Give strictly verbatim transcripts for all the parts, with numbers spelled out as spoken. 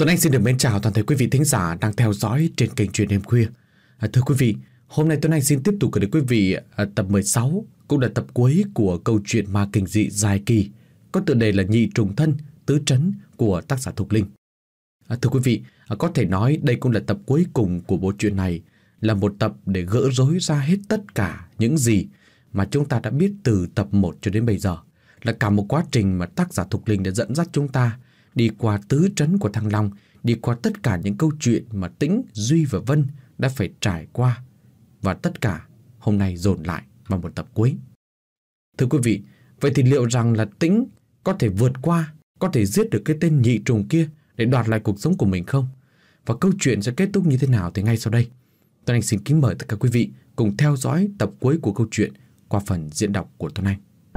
Tuấn Anh xin được mến chào toàn thể quý vị thính giả đang theo dõi trên kênh Truyện Đêm Khuya. À, thưa quý vị, hôm nay Tuấn Anh xin tiếp tục gửi đến quý vị à, tập mười sáu, cũng là tập cuối của câu chuyện ma kinh dị dài kỳ có tựa đề là Nhị Trùng Thân Tứ Trấn của tác giả Thục Linh. À, thưa quý vị, à, có thể nói đây cũng là tập cuối cùng của bộ truyện này, là một tập để gỡ rối ra hết tất cả những gì mà chúng ta đã biết từ tập một cho đến bây giờ, là cả một quá trình mà tác giả Thục Linh đã dẫn dắt chúng ta đi qua tứ trấn của Thăng Long, đi qua tất cả những câu chuyện mà Tĩnh, Duy và Vân đã phải trải qua, và tất cả hôm nay dồn lại vào một tập cuối. Thưa quý vị, vậy thì liệu rằng là Tĩnh có thể vượt qua, có thể giết được cái tên nhị trùng kia để đoạt lại cuộc sống của mình không? Và câu chuyện sẽ kết thúc như thế nào thì ngay sau đây, Tuấn Anh xin kính mời tất cả quý vị cùng theo dõi tập cuối của câu chuyện qua phần diễn đọc của Tuấn Anh.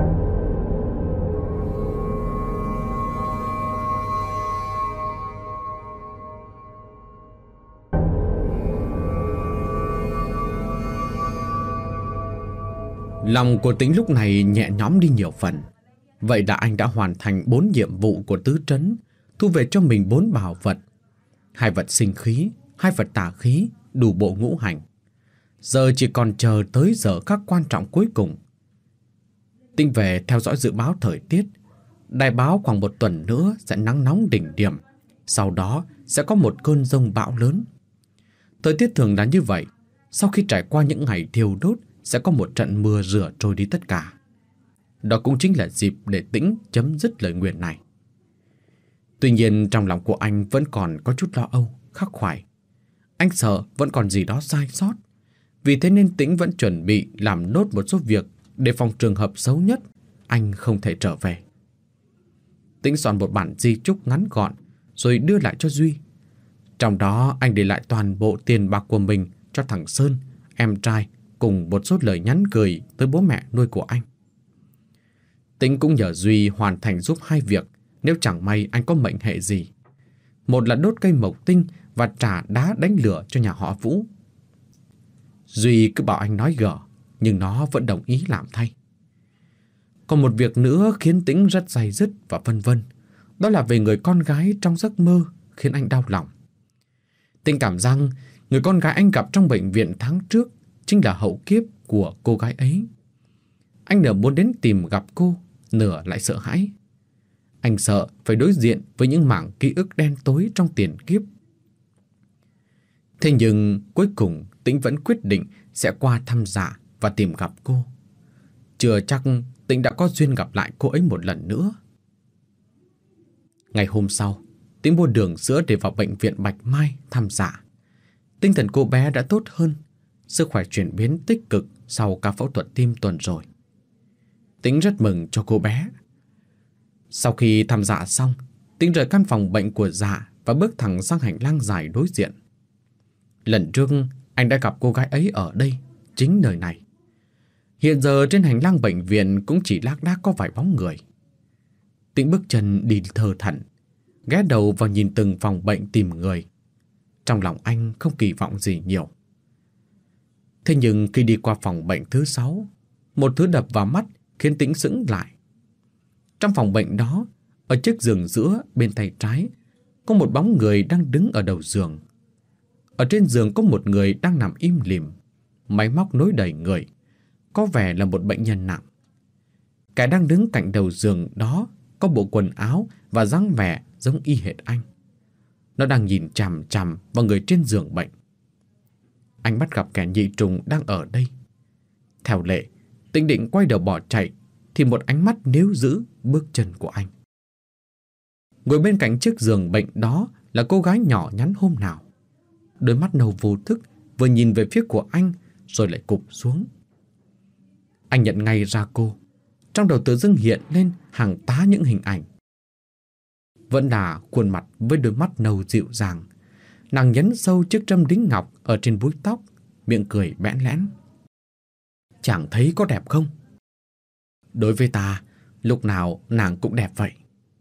Lòng của Tĩnh lúc này nhẹ nhõm đi nhiều phần. Vậy là anh đã hoàn thành bốn nhiệm vụ của tứ trấn, thu về cho mình bốn bảo vật: hai vật sinh khí, hai vật tà khí, đủ bộ ngũ hành. Giờ chỉ còn chờ tới giờ khắc quan trọng cuối cùng. Tĩnh về theo dõi dự báo thời tiết. Đài báo khoảng một tuần nữa sẽ nắng nóng đỉnh điểm, sau đó sẽ có một cơn giông bão lớn. Thời tiết thường là như vậy, sau khi trải qua những ngày thiêu đốt sẽ có một trận mưa rửa trôi đi tất cả. Đó cũng chính là dịp để Tĩnh chấm dứt lời nguyền này. Tuy nhiên trong lòng của anh vẫn còn có chút lo âu, khắc khoải. Anh sợ vẫn còn gì đó sai sót. Vì thế nên Tĩnh vẫn chuẩn bị làm nốt một số việc để phòng trường hợp xấu nhất, anh không thể trở về. Tĩnh soạn một bản di chúc ngắn gọn rồi đưa lại cho Duy. Trong đó anh để lại toàn bộ tiền bạc của mình cho thằng Sơn, em trai, cùng một số lời nhắn gửi tới bố mẹ nuôi của anh. Tĩnh cũng nhờ Duy hoàn thành giúp hai việc nếu chẳng may anh có mệnh hệ gì. Một là đốt cây mộc tinh và trả đá đánh lửa cho nhà họ Vũ. Duy cứ bảo anh nói gở, nhưng nó vẫn đồng ý làm thay. Còn một việc nữa khiến Tĩnh rất day dứt và vân vân, đó là về người con gái trong giấc mơ khiến anh đau lòng. Tĩnh cảm rằng người con gái anh gặp trong bệnh viện tháng trước chính là hậu kiếp của cô gái ấy. Anh nửa muốn đến tìm gặp cô, nửa lại sợ hãi. Anh sợ phải đối diện với những mảng ký ức đen tối trong tiền kiếp. Thế nhưng cuối cùng Tĩnh vẫn quyết định sẽ qua thăm Dạ và tìm gặp cô. Chưa chắc Tĩnh đã có duyên gặp lại cô ấy một lần nữa. Ngày hôm sau, Tĩnh mua đường sữa để vào bệnh viện Bạch Mai thăm Dạ. Tinh thần cô bé đã tốt hơn, sức khỏe chuyển biến tích cực sau ca phẫu thuật tim tuần rồi. Tĩnh rất mừng cho cô bé. Sau khi thăm Dạ xong, Tĩnh rời căn phòng bệnh của Dạ và bước thẳng sang hành lang dài đối diện. Lần trước anh đã gặp cô gái ấy ở đây, chính nơi này. Hiện giờ trên hành lang bệnh viện cũng chỉ lác đác có vài bóng người. Tĩnh bước chân đi thơ thẩn, ghé đầu vào nhìn từng phòng bệnh tìm người. Trong lòng anh không kỳ vọng gì nhiều. Thế nhưng khi đi qua phòng bệnh thứ sáu, một thứ đập vào mắt khiến Tĩnh sững lại. Trong phòng bệnh đó, ở chiếc giường giữa bên tay trái, có một bóng người đang đứng ở đầu giường. Ở trên giường có một người đang nằm im lìm, máy móc nối đầy người, có vẻ là một bệnh nhân nặng. Kẻ đang đứng cạnh đầu giường đó có bộ quần áo và dáng vẻ giống y hệt anh. Nó đang nhìn chằm chằm vào người trên giường bệnh. Anh bắt gặp kẻ nhị trùng đang ở đây. Theo lệ, Tĩnh định quay đầu bỏ chạy thì một ánh mắt níu giữ bước chân của anh. Ngồi bên cạnh chiếc giường bệnh đó là cô gái nhỏ nhắn hôm nào. Đôi mắt nâu vô thức vừa nhìn về phía của anh rồi lại cụp xuống. Anh nhận ngay ra cô. Trong đầu tự dưng hiện lên hàng tá những hình ảnh. Vẫn là khuôn mặt với đôi mắt nâu dịu dàng. Nàng nhấn sâu chiếc trâm đính ngọc ở trên búi tóc, miệng cười bẽn lẽn. Chẳng thấy có đẹp không? Đối với ta, lúc nào nàng cũng đẹp vậy.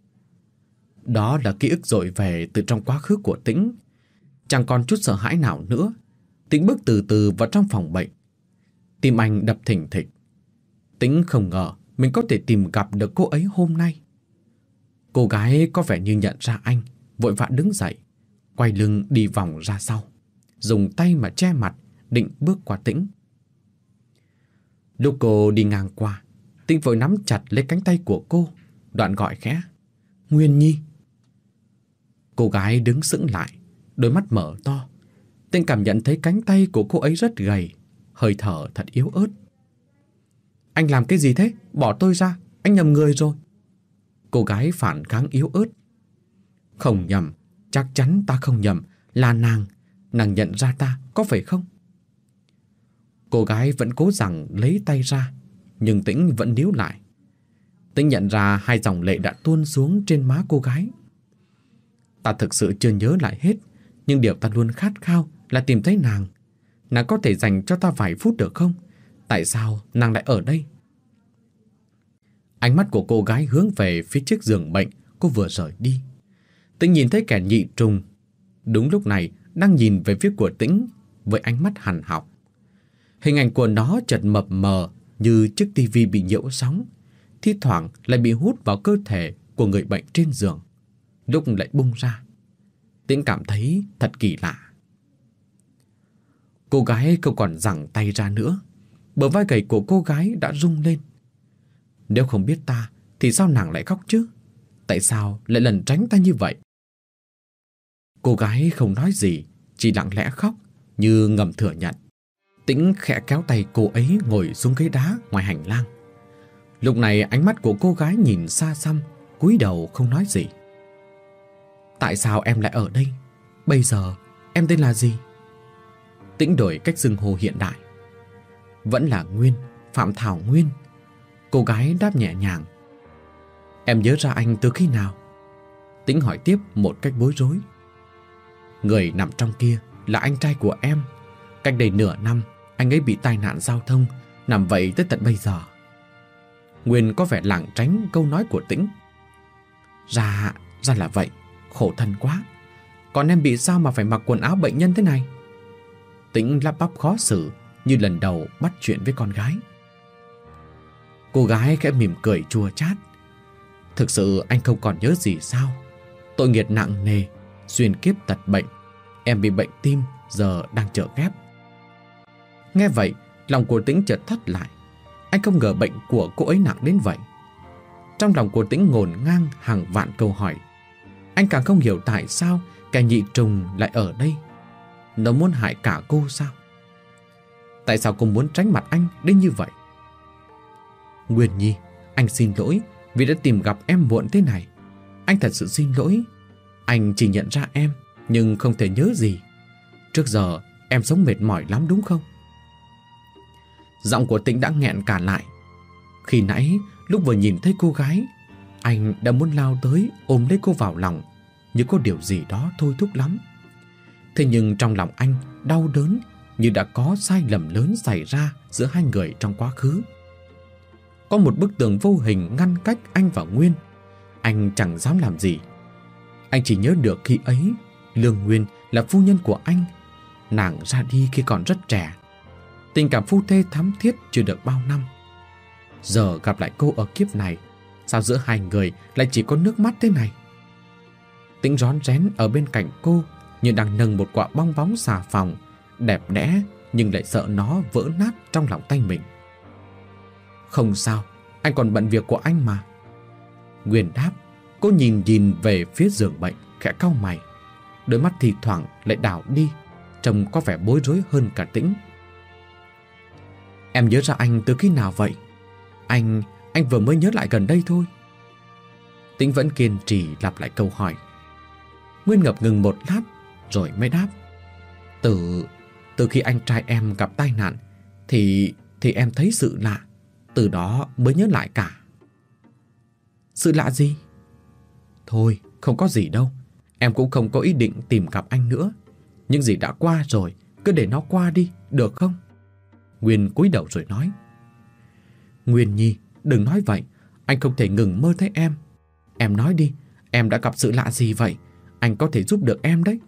Đó là ký ức dội về từ trong quá khứ của Tĩnh. Chẳng còn chút sợ hãi nào nữa. Tĩnh bước từ từ vào trong phòng bệnh. Tim anh đập thình thịch. Tĩnh không ngờ mình có thể tìm gặp được cô ấy hôm nay. Cô gái có vẻ như nhận ra anh, vội vã đứng dậy, quay lưng đi vòng ra sau, dùng tay mà che mặt, định bước qua Tĩnh. Lúc cô đi ngang qua, Tĩnh vội nắm chặt lấy cánh tay của cô, đoạn gọi khẽ: "Nguyên Nhi." Cô gái đứng sững lại, đôi mắt mở to. Tĩnh cảm nhận thấy cánh tay của cô ấy rất gầy, hơi thở thật yếu ớt. "Anh làm cái gì thế? Bỏ tôi ra, anh nhầm người rồi." Cô gái phản kháng yếu ớt. "Không nhầm, chắc chắn ta không nhầm, là nàng. Nàng nhận ra ta, có phải không?" Cô gái vẫn cố rằng lấy tay ra, nhưng Tĩnh vẫn níu lại. Tĩnh nhận ra hai dòng lệ đã tuôn xuống trên má cô gái. "Ta thực sự chưa nhớ lại hết, nhưng điều ta luôn khát khao là tìm thấy nàng. Nàng có thể dành cho ta vài phút được không? Tại sao nàng lại ở đây?" Ánh mắt của cô gái hướng về phía chiếc giường bệnh cô vừa rời đi. Tĩnh nhìn thấy kẻ nhị trùng đúng lúc này đang nhìn về phía của Tĩnh với ánh mắt hằn học. Hình ảnh của nó chợt mập mờ như chiếc tivi bị nhiễu sóng, thi thoảng lại bị hút vào cơ thể của người bệnh trên giường, lúc lại bung ra. Tĩnh cảm thấy thật kỳ lạ. Cô gái không còn giằng tay ra nữa, bờ vai gầy của cô gái đã rung lên. Nếu không biết ta thì sao nàng lại khóc chứ? Tại sao lại lẩn tránh ta như vậy? Cô gái không nói gì, chỉ lặng lẽ khóc như ngầm thừa nhận. Tĩnh khẽ kéo tay cô ấy ngồi xuống ghế đá ngoài hành lang. Lúc này ánh mắt của cô gái nhìn xa xăm, cúi đầu không nói gì. "Tại sao em lại ở đây? Bây giờ em tên là gì?" Tĩnh đổi cách xưng hô hiện đại. "Vẫn là Nguyên, Phạm Thảo Nguyên." Cô gái đáp nhẹ nhàng. "Em nhớ ra anh từ khi nào?" Tĩnh hỏi tiếp một cách bối rối. "Người nằm trong kia là anh trai của em. Cách đây nửa năm, anh ấy bị tai nạn giao thông, nằm vậy tới tận bây giờ." Nguyên có vẻ lảng tránh câu nói của Tĩnh. Ra, ra là vậy, khổ thân quá. Còn em bị sao mà phải mặc quần áo bệnh nhân thế này?" Tĩnh lắp bắp khó xử như lần đầu bắt chuyện với con gái. Cô gái khẽ mỉm cười chua chát. "Thực sự anh không còn nhớ gì sao? Tội nghiệp nặng nề, xuyên kiếp tật bệnh. Em bị bệnh tim, giờ đang chờ ghép." Nghe vậy, lòng của Tĩnh chợt thắt lại. Anh không ngờ bệnh của cô ấy nặng đến vậy. Trong lòng của Tĩnh ngổn ngang hàng vạn câu hỏi. Anh càng không hiểu tại sao kẻ nhị trùng lại ở đây. Nó muốn hại cả cô sao? Tại sao cô muốn tránh mặt anh đến như vậy? "Nguyên Nhi, anh xin lỗi vì đã tìm gặp em muộn thế này. Anh thật sự xin lỗi. Anh chỉ nhận ra em, nhưng không thể nhớ gì. Trước giờ em sống mệt mỏi lắm đúng không?" Giọng của Tĩnh đã nghẹn cả lại. Khi nãy lúc vừa nhìn thấy cô gái, anh đã muốn lao tới ôm lấy cô vào lòng, như có điều gì đó thôi thúc lắm. Thế nhưng trong lòng anh đau đớn như đã có sai lầm lớn xảy ra giữa hai người trong quá khứ. Có một bức tường vô hình ngăn cách anh và Nguyên. Anh chẳng dám làm gì. Anh chỉ nhớ được khi ấy Lương Nguyên là phu nhân của anh. Nàng ra đi khi còn rất trẻ. Tình cảm phu thê thắm thiết chưa được bao năm. Giờ gặp lại cô ở kiếp này, sao giữa hai người lại chỉ có nước mắt thế này? Tĩnh rón rén ở bên cạnh cô như đang nâng một quả bong bóng xà phòng, đẹp đẽ nhưng lại sợ nó vỡ nát trong lòng tay mình. "Không sao, anh còn bận việc của anh mà." Nguyên đáp. Cô nhìn nhìn về phía giường bệnh, khẽ cau mày. Đôi mắt thì thoảng lại đảo đi, trông có vẻ bối rối hơn cả Tĩnh. "Em nhớ ra anh từ khi nào vậy?" Anh, anh vừa mới nhớ lại gần đây thôi." Tĩnh vẫn kiên trì lặp lại câu hỏi. Nguyên ngập ngừng một lát rồi mới đáp. Từ, từ khi anh trai em gặp tai nạn Thì, thì em thấy sự lạ. Từ đó mới nhớ lại cả." "Sự lạ gì?" "Thôi, không có gì đâu. Em cũng không có ý định tìm gặp anh nữa. Những gì đã qua rồi, cứ để nó qua đi, được không?" Nguyên cúi đầu rồi nói. "Nguyên Nhi, đừng nói vậy. Anh không thể ngừng mơ thấy em. Em nói đi, em đã gặp sự lạ gì vậy? Anh có thể giúp được em đấy."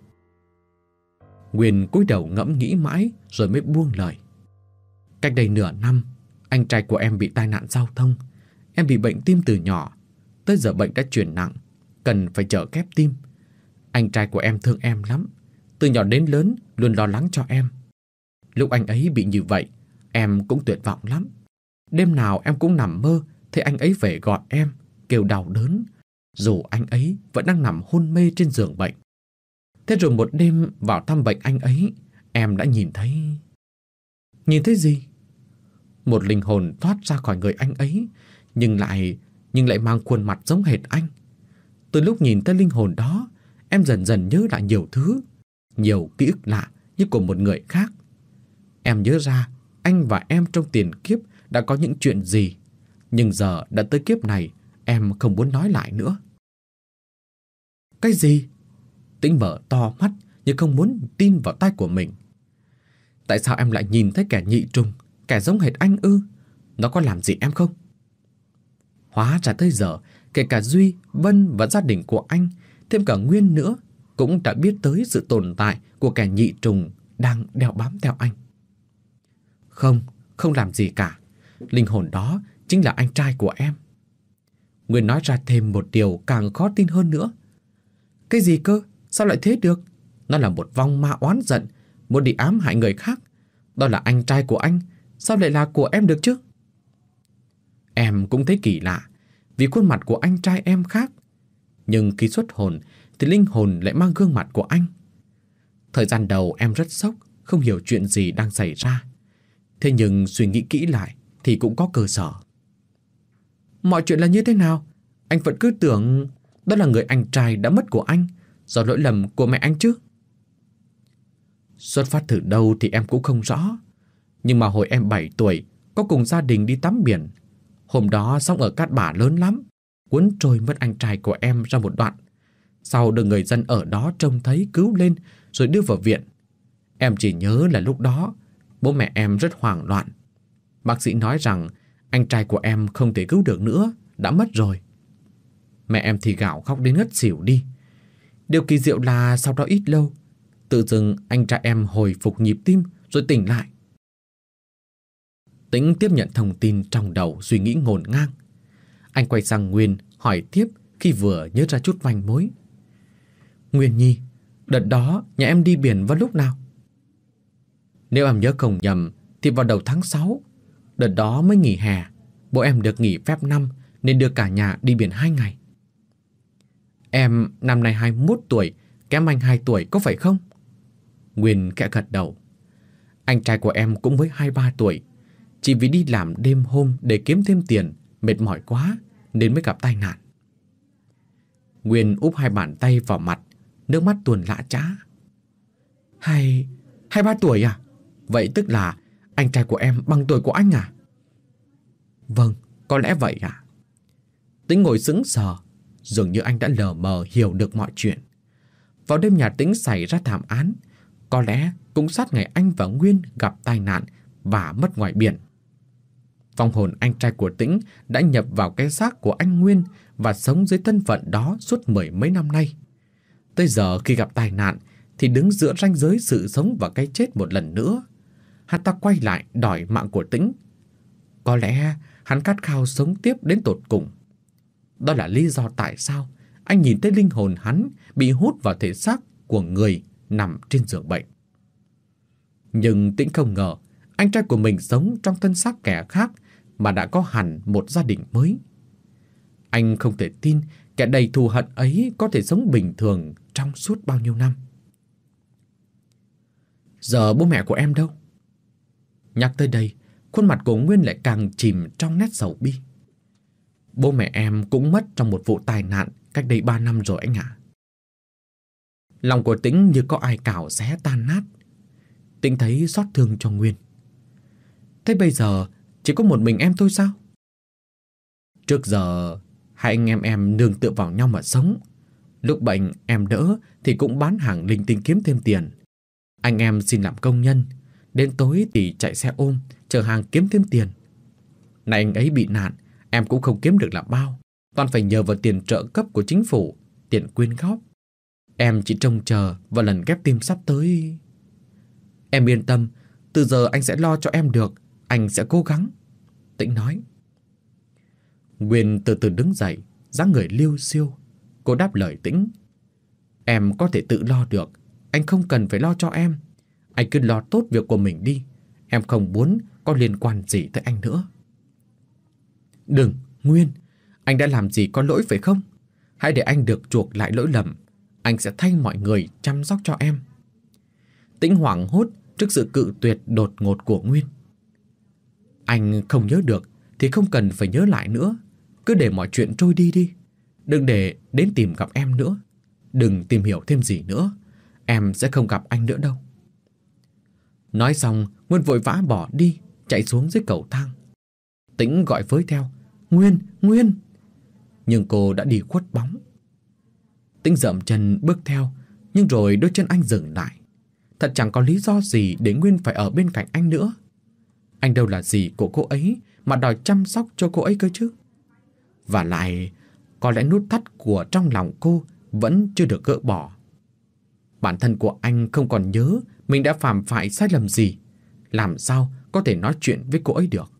Nguyên cúi đầu ngẫm nghĩ mãi rồi mới buông lời. "Cách đây nửa năm, anh trai của em bị tai nạn giao thông. Em bị bệnh tim từ nhỏ. Tới giờ bệnh đã chuyển nặng, cần phải chở ghép tim. Anh trai của em thương em lắm, từ nhỏ đến lớn luôn lo lắng cho em. Lúc anh ấy bị như vậy, em cũng tuyệt vọng lắm. Đêm nào em cũng nằm mơ thấy anh ấy về gọi em, kêu đau đớn, dù anh ấy vẫn đang nằm hôn mê trên giường bệnh. Thế rồi một đêm vào thăm bệnh anh ấy, em đã nhìn thấy... Nhìn thấy gì? Một linh hồn thoát ra khỏi người anh ấy, nhưng lại nhưng lại mang khuôn mặt giống hệt anh. Từ lúc nhìn thấy linh hồn đó, em dần dần nhớ lại nhiều thứ, nhiều ký ức lạ như của một người khác. Em nhớ ra anh và em trong tiền kiếp đã có những chuyện gì, nhưng giờ đã tới kiếp này, em không muốn nói lại nữa. Cái gì? Tĩnh mở to mắt nhưng không muốn tin vào tai của mình. Tại sao em lại nhìn thấy kẻ nhị trùng, kẻ giống hệt anh ư? Nó có làm gì em không? Hóa ra tới giờ, kể cả Duy, Vân và gia đình của anh, thêm cả Nguyên nữa, cũng đã biết tới sự tồn tại của kẻ nhị trùng đang đeo bám theo anh. Không, không làm gì cả. Linh hồn đó chính là anh trai của em. Nguyên nói ra thêm một điều càng khó tin hơn nữa. Cái gì cơ? Sao lại thế được? Nó là một vong ma oán giận, muốn đi ám hại người khác. Đó là anh trai của anh, sao lại là của em được chứ? Em cũng thấy kỳ lạ, vì khuôn mặt của anh trai em khác. Nhưng khi xuất hồn thì linh hồn lại mang gương mặt của anh. Thời gian đầu em rất sốc, không hiểu chuyện gì đang xảy ra. Thế nhưng suy nghĩ kỹ lại thì cũng có cơ sở. Mọi chuyện là như thế nào? Anh vẫn cứ tưởng đó là người anh trai đã mất của anh, do lỗi lầm của mẹ anh chứ. Xuất phát từ đâu thì em cũng không rõ. Nhưng mà hồi em bảy tuổi, có cùng gia đình đi tắm biển. Hôm đó sóng ở Cát Bà lớn lắm, cuốn trôi mất anh trai của em ra một đoạn. Sau được người dân ở đó trông thấy cứu lên rồi đưa vào viện. Em chỉ nhớ là lúc đó bố mẹ em rất hoảng loạn. Bác sĩ nói rằng anh trai của em không thể cứu được nữa, đã mất rồi. Mẹ em thì gào khóc đến ngất xỉu đi. Điều kỳ diệu là sau đó ít lâu, tự dưng anh trai em hồi phục nhịp tim rồi tỉnh lại. Tĩnh tiếp nhận thông tin trong đầu, suy nghĩ ngổn ngang. Anh quay sang Nguyên hỏi tiếp khi vừa nhớ ra chút manh mối. Nguyên nhi, đợt đó nhà em đi biển vào lúc nào? Nếu em nhớ không nhầm thì vào đầu tháng sáu. Đợt đó mới nghỉ hè, bố em được nghỉ phép năm nên đưa cả nhà đi biển hai ngày. Em năm nay hai mươi mốt tuổi, kém anh hai tuổi có phải không? Nguyên khẽ gật đầu. Anh trai của em cũng mới hai mươi ba tuổi. Chỉ vì đi làm đêm hôm để kiếm thêm tiền, mệt mỏi quá nên mới gặp tai nạn. Nguyên úp hai bàn tay vào mặt, nước mắt tuôn lã chã. Hay... hai mươi ba tuổi à? Vậy tức là anh trai của em bằng tuổi của anh à? Vâng, có lẽ vậy ạ. Tĩnh ngồi sững sờ, dường như anh đã lờ mờ hiểu được mọi chuyện. Vào đêm nhà Tĩnh xảy ra thảm án, có lẽ cũng sát ngày anh và Nguyên gặp tai nạn và mất ngoài biển. Vong hồn anh trai của Tĩnh đã nhập vào cái xác của anh Nguyên và sống dưới thân phận đó suốt mười mấy năm nay. Tới giờ khi gặp tai nạn thì đứng giữa ranh giới sự sống và cái chết một lần nữa. Hắn ta quay lại đòi mạng của Tĩnh. Có lẽ hắn khát khao sống tiếp đến tột cùng. Đó là lý do tại sao anh nhìn thấy linh hồn hắn bị hút vào thể xác của người nằm trên giường bệnh. Nhưng Tĩnh không ngờ anh trai của mình sống trong thân xác kẻ khác mà đã có hẳn một gia đình mới. Anh không thể tin kẻ đầy thù hận ấy có thể sống bình thường trong suốt bao nhiêu năm. Giờ bố mẹ của em đâu? Nhắc tới đây, khuôn mặt của Nguyên lại càng chìm trong nét sầu bi. Bố mẹ em cũng mất trong một vụ tai nạn cách đây ba năm rồi anh ạ. Lòng của Tĩnh như có ai cào xé tan nát. Tĩnh thấy xót thương cho Nguyên. Thế bây giờ chỉ có một mình em thôi sao? Trước giờ hai anh em em nương tựa vào nhau mà sống. Lúc bệnh em đỡ thì cũng bán hàng linh tinh kiếm thêm tiền. Anh em xin làm công nhân, đến tối thì chạy xe ôm chở hàng kiếm thêm tiền. Này anh ấy bị nạn, em cũng không kiếm được là bao, toàn phải nhờ vào tiền trợ cấp của chính phủ, tiền quyên góp. Em chỉ trông chờ vào lần ghép tim sắp tới. Em yên tâm, từ giờ anh sẽ lo cho em được, anh sẽ cố gắng, Tĩnh nói. Nguyên từ từ đứng dậy, dáng người liêu xiêu. Cô đáp lời Tĩnh. Em có thể tự lo được, anh không cần phải lo cho em. Anh cứ lo tốt việc của mình đi. Em không muốn có liên quan gì tới anh nữa. Đừng, Nguyên, anh đã làm gì có lỗi phải không? Hãy để anh được chuộc lại lỗi lầm. Anh sẽ thay mọi người chăm sóc cho em. Tĩnh hoảng hốt trước sự cự tuyệt đột ngột của Nguyên. Anh không nhớ được thì không cần phải nhớ lại nữa. Cứ để mọi chuyện trôi đi đi. Đừng để đến tìm gặp em nữa. Đừng tìm hiểu thêm gì nữa. Em sẽ không gặp anh nữa đâu. Nói xong, Nguyên vội vã bỏ đi, chạy xuống dưới cầu thang. Tĩnh gọi với theo. Nguyên, Nguyên. Nhưng cô đã đi khuất bóng. Tĩnh dậm chân bước theo, nhưng rồi đôi chân anh dừng lại. Thật chẳng có lý do gì để Nguyên phải ở bên cạnh anh nữa. Anh đâu là gì của cô ấy mà đòi chăm sóc cho cô ấy cơ chứ. Và lại, có lẽ nút thắt của trong lòng cô vẫn chưa được gỡ bỏ. Bản thân của anh không còn nhớ mình đã phạm phải sai lầm gì. Làm sao có thể nói chuyện với cô ấy được.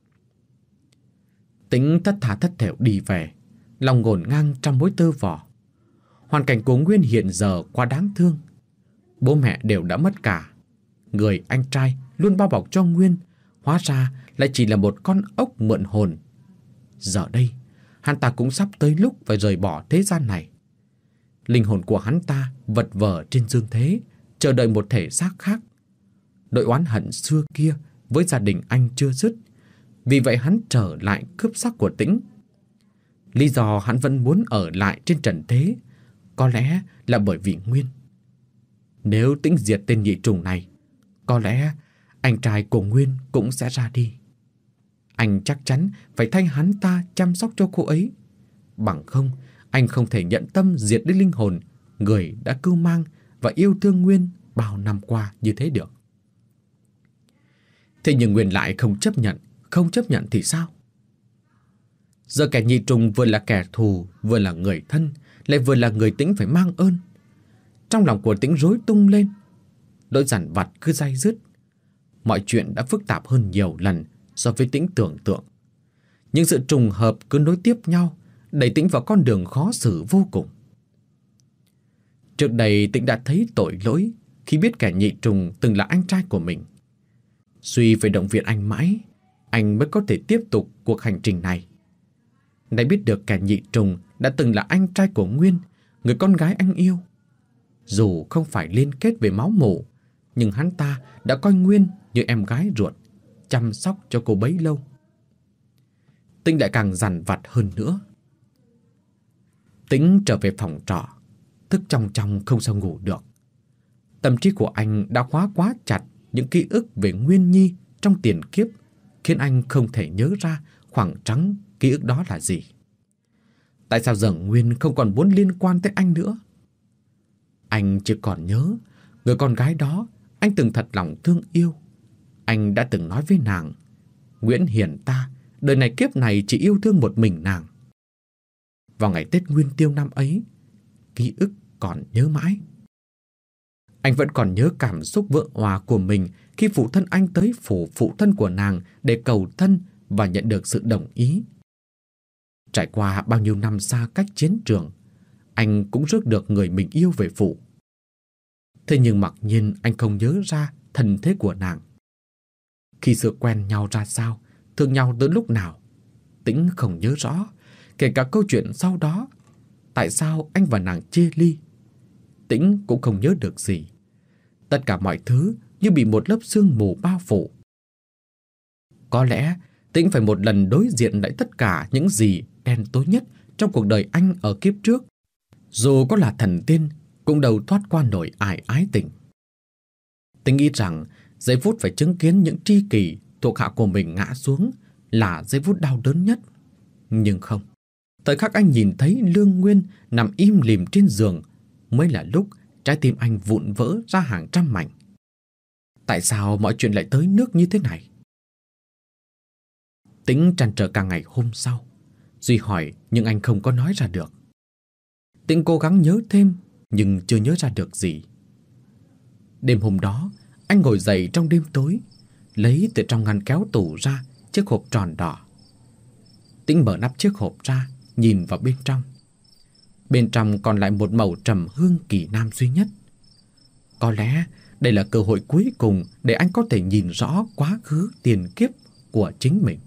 Tĩnh thất thả thất thểu đi về, lòng ngổn ngang trong mối tơ vò. Hoàn cảnh của Nguyên hiện giờ quá đáng thương. Bố mẹ đều đã mất cả. Người anh trai luôn bao bọc cho Nguyên hóa ra lại chỉ là một con ốc mượn hồn. Giờ đây, hắn ta cũng sắp tới lúc phải rời bỏ thế gian này. Linh hồn của hắn ta vật vờ trên dương thế, chờ đợi một thể xác khác. Nỗi oán hận xưa kia với gia đình anh chưa dứt. Vì vậy hắn trở lại cướp xác của Tĩnh. Lý do hắn vẫn muốn ở lại trên trần thế có lẽ là bởi vì Nguyên. Nếu Tĩnh diệt tên nhị trùng này, có lẽ anh trai của Nguyên cũng sẽ ra đi. Anh chắc chắn phải thay hắn ta chăm sóc cho cô ấy. Bằng không, anh không thể nhận tâm diệt đi linh hồn người đã cưu mang và yêu thương Nguyên bao năm qua như thế được. Thế nhưng Nguyên lại không chấp nhận. Không chấp nhận thì sao? Giờ kẻ nhị trùng vừa là kẻ thù, vừa là người thân, lại vừa là người Tĩnh phải mang ơn. Trong lòng của Tĩnh rối tung lên. Nỗi dằn vặt cứ day dứt. Mọi chuyện đã phức tạp hơn nhiều lần so với Tĩnh tưởng tượng. Những sự trùng hợp cứ nối tiếp nhau, đẩy Tĩnh vào con đường khó xử vô cùng. Trước đây Tĩnh đã thấy tội lỗi khi biết kẻ nhị trùng từng là anh trai của mình. Suy phải động viện anh mãi, anh mới có thể tiếp tục cuộc hành trình này. Nay biết được kẻ nhị trùng đã từng là anh trai của Nguyên, người con gái anh yêu. Dù không phải liên kết về máu mủ, nhưng hắn ta đã coi Nguyên như em gái ruột, chăm sóc cho cô bấy lâu. Tĩnh lại càng dằn vặt hơn nữa. Tĩnh trở về phòng trọ, thức trong trong không sao ngủ được. Tâm trí của anh đã khóa quá chặt những ký ức về Nguyên Nhi trong tiền kiếp, khiến anh không thể nhớ ra khoảng trắng ký ức đó là gì. Tại sao giờ Nguyên không còn muốn liên quan tới anh nữa? Anh chỉ còn nhớ người con gái đó anh từng thật lòng thương yêu. Anh đã từng nói với nàng, Nguyễn Hiền ta đời này kiếp này chỉ yêu thương một mình nàng. Vào ngày Tết Nguyên Tiêu năm ấy, ký ức còn nhớ mãi. Anh vẫn còn nhớ cảm xúc vỡ òa của mình khi phụ thân anh tới phủ phụ thân của nàng để cầu thân và nhận được sự đồng ý. Trải qua bao nhiêu năm xa cách chiến trường, anh cũng rước được người mình yêu về phủ. Thế nhưng mặc nhiên anh không nhớ ra thân thế của nàng. Khi xưa quen nhau ra sao, thương nhau tới lúc nào, Tĩnh không nhớ rõ. Kể cả câu chuyện sau đó, tại sao anh và nàng chia ly, Tĩnh cũng không nhớ được gì. Tất cả mọi thứ như bị một lớp sương mù bao phủ. Có lẽ Tĩnh phải một lần đối diện lại tất cả những gì đen tối nhất trong cuộc đời anh ở kiếp trước. Dù có là thần tiên, cũng đâu thoát qua nổi ải ái tình. Tĩnh nghĩ rằng giây phút phải chứng kiến những tri kỷ thuộc hạ của mình ngã xuống là giây phút đau đớn nhất. Nhưng không, thời khắc anh nhìn thấy Lương Nguyên nằm im lìm trên giường mới là lúc trái tim anh vụn vỡ ra hàng trăm mảnh. Tại sao mọi chuyện lại tới nước như thế này? Tĩnh trăn trở cả ngày hôm sau. Duy hỏi nhưng anh không có nói ra được. Tĩnh cố gắng nhớ thêm nhưng chưa nhớ ra được gì. Đêm hôm đó, anh ngồi dậy trong đêm tối, lấy từ trong ngăn kéo tủ ra chiếc hộp tròn đỏ. Tĩnh mở nắp chiếc hộp ra, nhìn vào bên trong. Bên trong còn lại một mẩu trầm hương kỳ nam duy nhất. Có lẽ đây là cơ hội cuối cùng để anh có thể nhìn rõ quá khứ tiền kiếp của chính mình.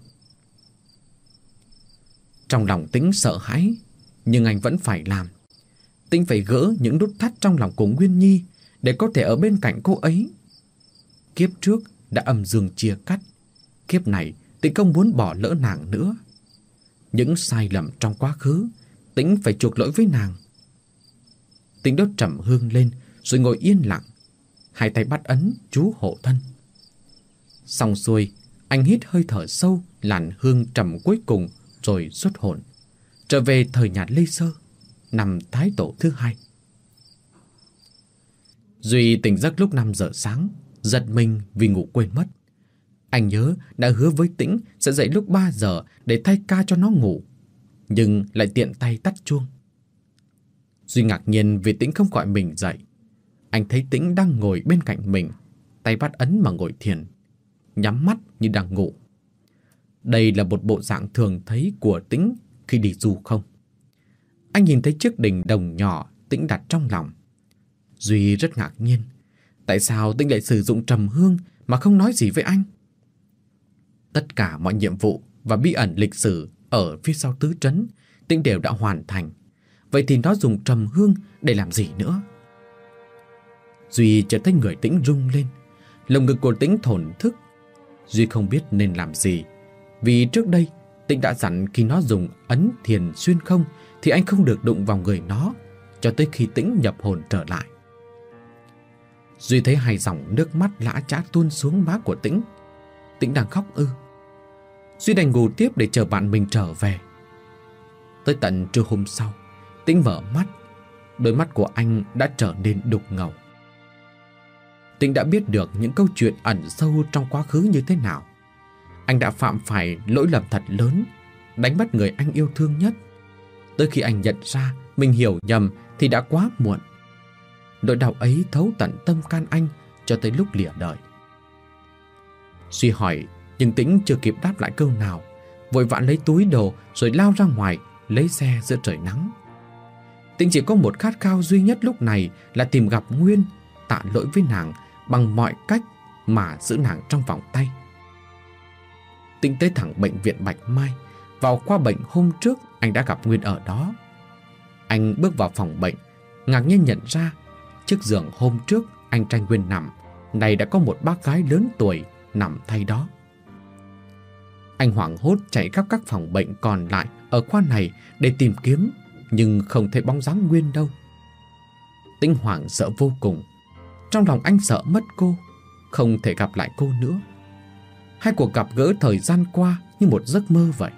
Trong lòng Tĩnh sợ hãi, nhưng anh vẫn phải làm. Tĩnh phải gỡ những nút thắt trong lòng của Nguyên Nhi để có thể ở bên cạnh cô ấy. Kiếp trước đã âm dương chia cắt, kiếp này Tĩnh không muốn bỏ lỡ nàng nữa. Những sai lầm trong quá khứ, Tĩnh phải chuộc lỗi với nàng. Tĩnh đốt trầm hương lên rồi ngồi yên lặng, hai tay bắt ấn chú hộ thân. Xong xuôi, anh hít hơi thở sâu làn hương trầm cuối cùng rồi xuất hồn, trở về thời nhà Lê Sơ, năm Thái Tổ thứ hai. Duy tỉnh giấc lúc năm giờ sáng, giật mình vì ngủ quên mất. Anh nhớ đã hứa với Tĩnh sẽ dậy lúc ba giờ để thay ca cho nó ngủ, nhưng lại tiện tay tắt chuông. Duy ngạc nhiên vì Tĩnh không gọi mình dậy. Anh thấy Tĩnh đang ngồi bên cạnh mình, tay bắt ấn mà ngồi thiền, nhắm mắt như đang ngủ. Đây là một bộ dạng thường thấy của Tĩnh khi đi du không. Anh nhìn thấy chiếc đình đồng nhỏ Tĩnh đặt trong lòng. Duy rất ngạc nhiên, tại sao Tĩnh lại sử dụng trầm hương mà không nói gì với anh? Tất cả mọi nhiệm vụ và bí ẩn lịch sử ở phía sau tứ trấn Tĩnh đều đã hoàn thành. Vậy thì nó dùng trầm hương để làm gì nữa? Duy chợt thấy người Tĩnh rung lên, lồng ngực của Tĩnh thổn thức. Duy không biết nên làm gì, vì trước đây Tĩnh đã dặn khi nó dùng ấn thiền xuyên không thì anh không được đụng vào người nó cho tới khi Tĩnh nhập hồn trở lại. Duy thấy hai dòng nước mắt lã chã tuôn xuống má của Tĩnh. Tĩnh đang khóc ư? Duy đành ngủ tiếp để chờ bạn mình trở về. Tới tận trưa hôm sau, Tĩnh mở mắt, đôi mắt của anh đã trở nên đục ngầu. Tĩnh đã biết được những câu chuyện ẩn sâu trong quá khứ như thế nào. Anh đã phạm phải lỗi lầm thật lớn, đánh mất người anh yêu thương nhất. Tới khi anh nhận ra mình hiểu nhầm thì đã quá muộn. Nỗi đau ấy thấu tận tâm can anh cho tới lúc lìa đời. Duy hỏi, nhưng Tĩnh chưa kịp đáp lại câu nào, vội vã lấy túi đồ rồi lao ra ngoài, lấy xe giữa trời nắng. Tĩnh chỉ có một khát khao duy nhất lúc này là tìm gặp Nguyên, tạ lỗi với nàng bằng mọi cách mà giữ nàng trong vòng tay. Tĩnh tới thẳng bệnh viện Bạch Mai. Vào khoa bệnh hôm trước anh đã gặp Nguyên ở đó. Anh bước vào phòng bệnh, ngạc nhiên nhận ra chiếc giường hôm trước anh tranh Nguyên nằm, này đã có một bác gái lớn tuổi nằm thay đó. Anh hoảng hốt chạy khắp các phòng bệnh còn lại ở khoa này để tìm kiếm, nhưng không thấy bóng dáng Nguyên đâu. Tĩnh hoảng sợ vô cùng. Trong lòng anh sợ mất cô, không thể gặp lại cô nữa. Hai cuộc gặp gỡ thời gian qua như một giấc mơ vậy.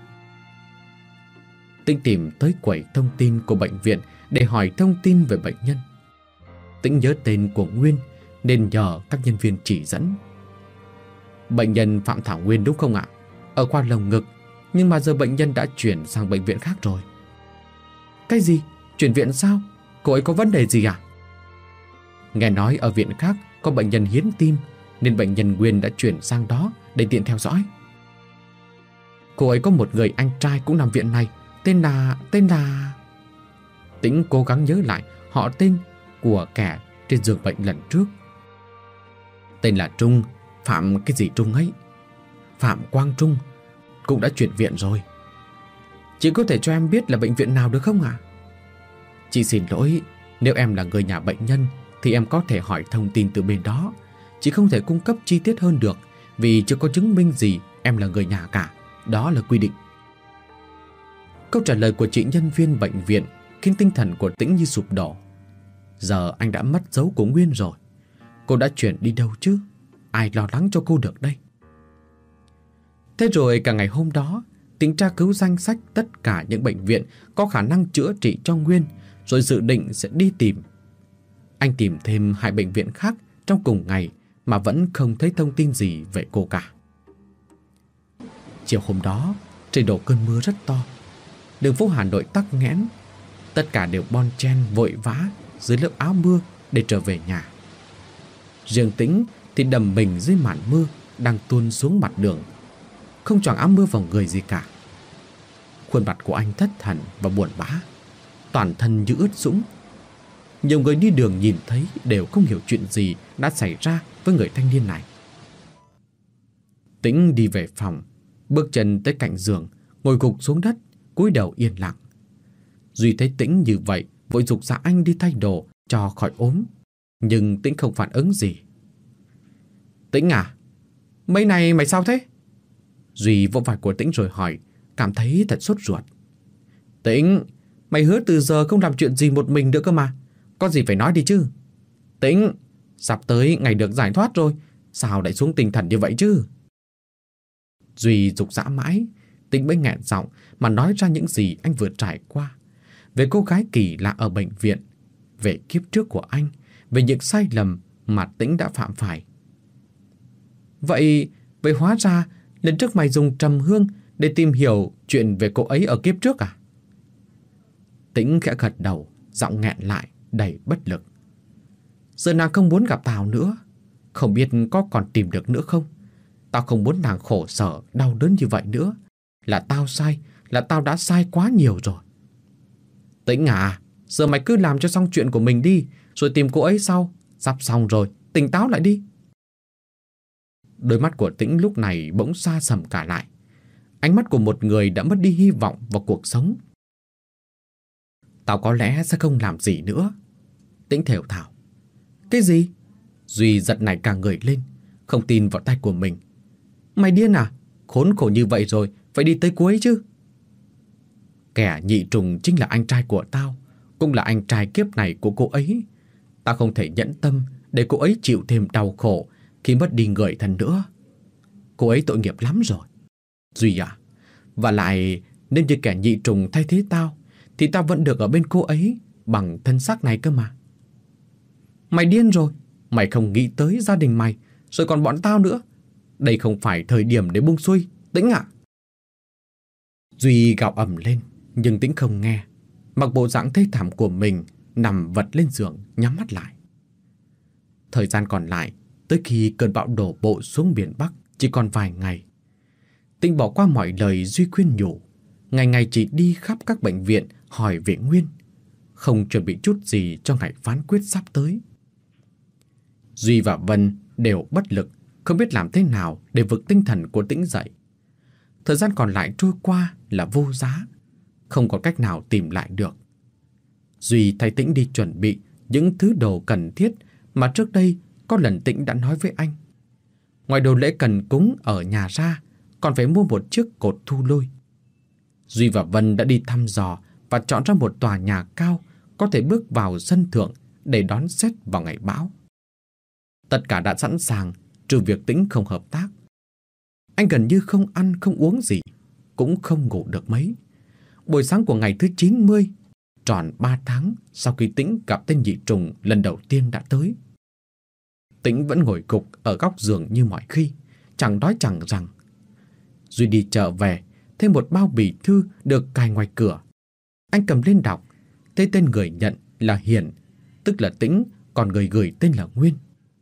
Tĩnh tìm tới quầy thông tin của bệnh viện để hỏi thông tin về bệnh nhân. Tĩnh nhớ tên của Nguyên nên nhờ các nhân viên chỉ dẫn. Bệnh nhân Phạm Thảo Nguyên đúng không ạ? Ở khoa lồng ngực, nhưng mà giờ bệnh nhân đã chuyển sang bệnh viện khác rồi. Cái gì? Chuyển viện sao? Cô ấy có vấn đề gì à? Nghe nói ở viện khác có bệnh nhân hiến tim, nên bệnh nhân Nguyên đã chuyển sang đó để tiện theo dõi. Cô ấy có một người anh trai cũng nằm viện này, tên là... tên là... Tĩnh cố gắng nhớ lại họ tên của kẻ trên giường bệnh lần trước. Tên là Trung, Phạm cái gì Trung ấy. Phạm Quang Trung, cũng đã chuyển viện rồi. Chị có thể cho em biết là bệnh viện nào được không ạ? À? Chị xin lỗi, nếu em là người nhà bệnh nhân thì em có thể hỏi thông tin từ bên đó. Chị không thể cung cấp chi tiết hơn được, vì chưa có chứng minh gì em là người nhà cả. Đó là quy định. Câu trả lời của chị nhân viên bệnh viện khiến tinh thần của Tĩnh như sụp đổ. Giờ anh đã mất dấu của Nguyên rồi. Cô đã chuyển đi đâu chứ? Ai lo lắng cho cô được đây? Thế rồi cả ngày hôm đó, Tĩnh tra cứu danh sách tất cả những bệnh viện có khả năng chữa trị cho Nguyên, rồi dự định sẽ đi tìm. Anh tìm thêm hai bệnh viện khác trong cùng ngày mà vẫn không thấy thông tin gì về cô cả. Chiều hôm đó, trời đổ cơn mưa rất to. Đường phố Hà Nội tắc nghẽn. Tất cả đều bon chen vội vã dưới lớp áo mưa để trở về nhà. Riêng Tĩnh thì đầm mình dưới màn mưa đang tuôn xuống mặt đường, không choàng áo mưa vào người gì cả. Khuôn mặt của anh thất thần và buồn bã. toàn thân như ướt sũng. Nhiều người đi đường nhìn thấy đều không hiểu chuyện gì đã xảy ra với người thanh niên này. Tĩnh đi về phòng, bước chân tới cạnh giường, ngồi gục xuống đất, cúi đầu yên lặng. Duy thấy Tĩnh như vậy, vội giục dạ anh đi thay đồ cho khỏi ốm, nhưng Tĩnh không phản ứng gì. Tĩnh à, mấy này mày sao thế? Duy vỗ vai của Tĩnh rồi hỏi, cảm thấy thật sốt ruột. Tĩnh, mày hứa từ giờ không làm chuyện gì một mình nữa cơ mà, có gì phải nói đi chứ. Tĩnh, sắp tới ngày được giải thoát rồi, sao lại xuống tinh thần như vậy chứ? Duy giục dã mãi, Tĩnh mới nghẹn giọng mà nói ra những gì anh vừa trải qua. Về cô gái kỳ lạ ở bệnh viện, về kiếp trước của anh, về những sai lầm mà Tĩnh đã phạm phải. Vậy, vậy hóa ra lần trước mày dùng trầm hương để tìm hiểu chuyện về cô ấy ở kiếp trước à? Tĩnh khẽ gật đầu, giọng nghẹn lại, đầy bất lực. Giờ nàng không muốn gặp tao nữa, không biết có còn tìm được nữa không? Tao không muốn nàng khổ sở, đau đớn như vậy nữa. Là tao sai, là tao đã sai quá nhiều rồi. Tĩnh à, giờ mày cứ làm cho xong chuyện của mình đi, rồi tìm cô ấy sau. Sắp xong rồi, tỉnh táo lại đi. Đôi mắt của Tĩnh lúc này bỗng xa sầm cả lại. Ánh mắt của một người đã mất đi hy vọng vào cuộc sống. Tao có lẽ sẽ không làm gì nữa. Tĩnh thều thào. Cái gì? Duy giật nảy cả người lên, không tin vào tay của mình. Mày điên à? Khốn khổ như vậy rồi, phải đi tới cuối chứ. Kẻ nhị trùng chính là anh trai của tao, cũng là anh trai kiếp này của cô ấy. Tao không thể nhẫn tâm để cô ấy chịu thêm đau khổ khi mất đi người thân nữa. Cô ấy tội nghiệp lắm rồi. Duy à, và lại nếu như kẻ nhị trùng thay thế tao, thì tao vẫn được ở bên cô ấy bằng thân xác này cơ mà. Mày điên rồi, mày không nghĩ tới gia đình mày, rồi còn bọn tao nữa. Đây không phải thời điểm để buông xuôi, Tĩnh ạ. Duy gào ầm lên, nhưng Tĩnh không nghe. Mặc bộ dạng thê thảm của mình, nằm vật lên giường, nhắm mắt lại. Thời gian còn lại, tới khi cơn bão đổ bộ xuống miền Bắc chỉ còn vài ngày. Tĩnh bỏ qua mọi lời Duy khuyên nhủ, ngày ngày chỉ đi khắp các bệnh viện hỏi về Nguyên, không chuẩn bị chút gì cho ngày phán quyết sắp tới. Duy và Vân đều bất lực, không biết làm thế nào để vực tinh thần của Tĩnh dậy. Thời gian còn lại trôi qua là vô giá, không có cách nào tìm lại được. Duy thay Tĩnh đi chuẩn bị những thứ đồ cần thiết mà trước đây có lần Tĩnh đã nói với anh. Ngoài đồ lễ cần cúng ở nhà ra, còn phải mua một chiếc cột thu lôi. Duy và Vân đã đi thăm dò và chọn ra một tòa nhà cao có thể bước vào sân thượng để đón xét vào ngày bão. Tất cả đã sẵn sàng, trừ việc Tĩnh không hợp tác. Anh gần như không ăn không uống gì, cũng không ngủ được mấy. Buổi sáng của ngày thứ chín mươi, tròn ba tháng sau khi Tĩnh gặp tên nhị trùng lần đầu tiên đã tới. Tĩnh vẫn ngồi gục ở góc giường như mọi khi, chẳng đói chẳng rằng. Duy đi chợ về, thêm một bao bì thư được cài ngoài cửa. Anh cầm lên đọc, thấy tên người nhận là Hiền, tức là Tĩnh, còn người gửi tên là Nguyên.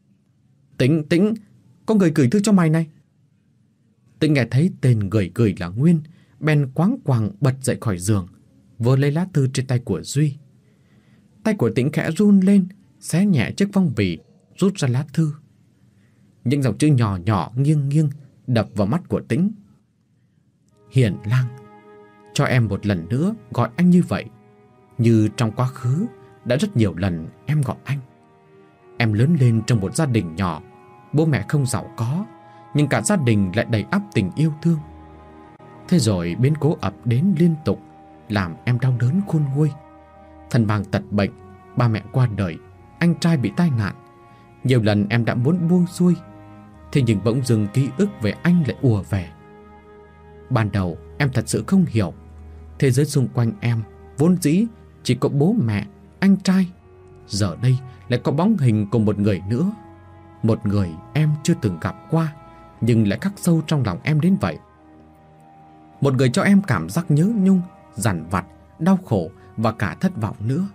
Tĩnh, Tĩnh, có người gửi thư cho mày này. Tĩnh nghe thấy tên người gửi là Nguyên, bèn quáng quàng bật dậy khỏi giường, vơ lấy lá thư trên tay của Duy. Tay của Tĩnh khẽ run lên, xé nhẹ chiếc phong bì, rút ra lá thư. Những dòng chữ nhỏ nhỏ nghiêng nghiêng đập vào mắt của Tĩnh. Hiền Lang, cho em một lần nữa gọi anh như vậy, như trong quá khứ đã rất nhiều lần em gọi anh. Em lớn lên trong một gia đình nhỏ, bố mẹ không giàu có, nhưng cả gia đình lại đầy ắp tình yêu thương. Thế rồi biến cố ập đến liên tục, làm em đau đớn khôn nguôi. Thân mang tật bệnh, ba mẹ qua đời, anh trai bị tai nạn. Nhiều lần em đã muốn buông xuôi, thế nhưng bỗng dưng ký ức về anh lại ùa về. Ban đầu em thật sự không hiểu, thế giới xung quanh em vốn dĩ chỉ có bố mẹ, anh trai, giờ đây lại có bóng hình của một người nữa. Một người em chưa từng gặp qua, nhưng lại khắc sâu trong lòng em đến vậy. Một người cho em cảm giác nhớ nhung, dằn vặt, đau khổ và cả thất vọng nữa.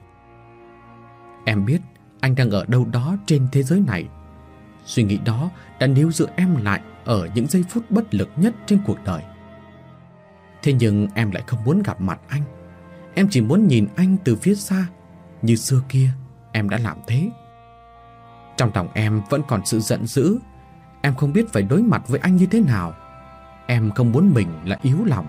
Em biết anh đang ở đâu đó trên thế giới này. Suy nghĩ đó đã níu giữ em lại ở những giây phút bất lực nhất trên cuộc đời. Thế nhưng em lại không muốn gặp mặt anh. Em chỉ muốn nhìn anh từ phía xa. Như xưa kia em đã làm thế. Trong lòng em vẫn còn sự giận dữ. Em không biết phải đối mặt với anh như thế nào. Em không muốn mình là yếu lòng.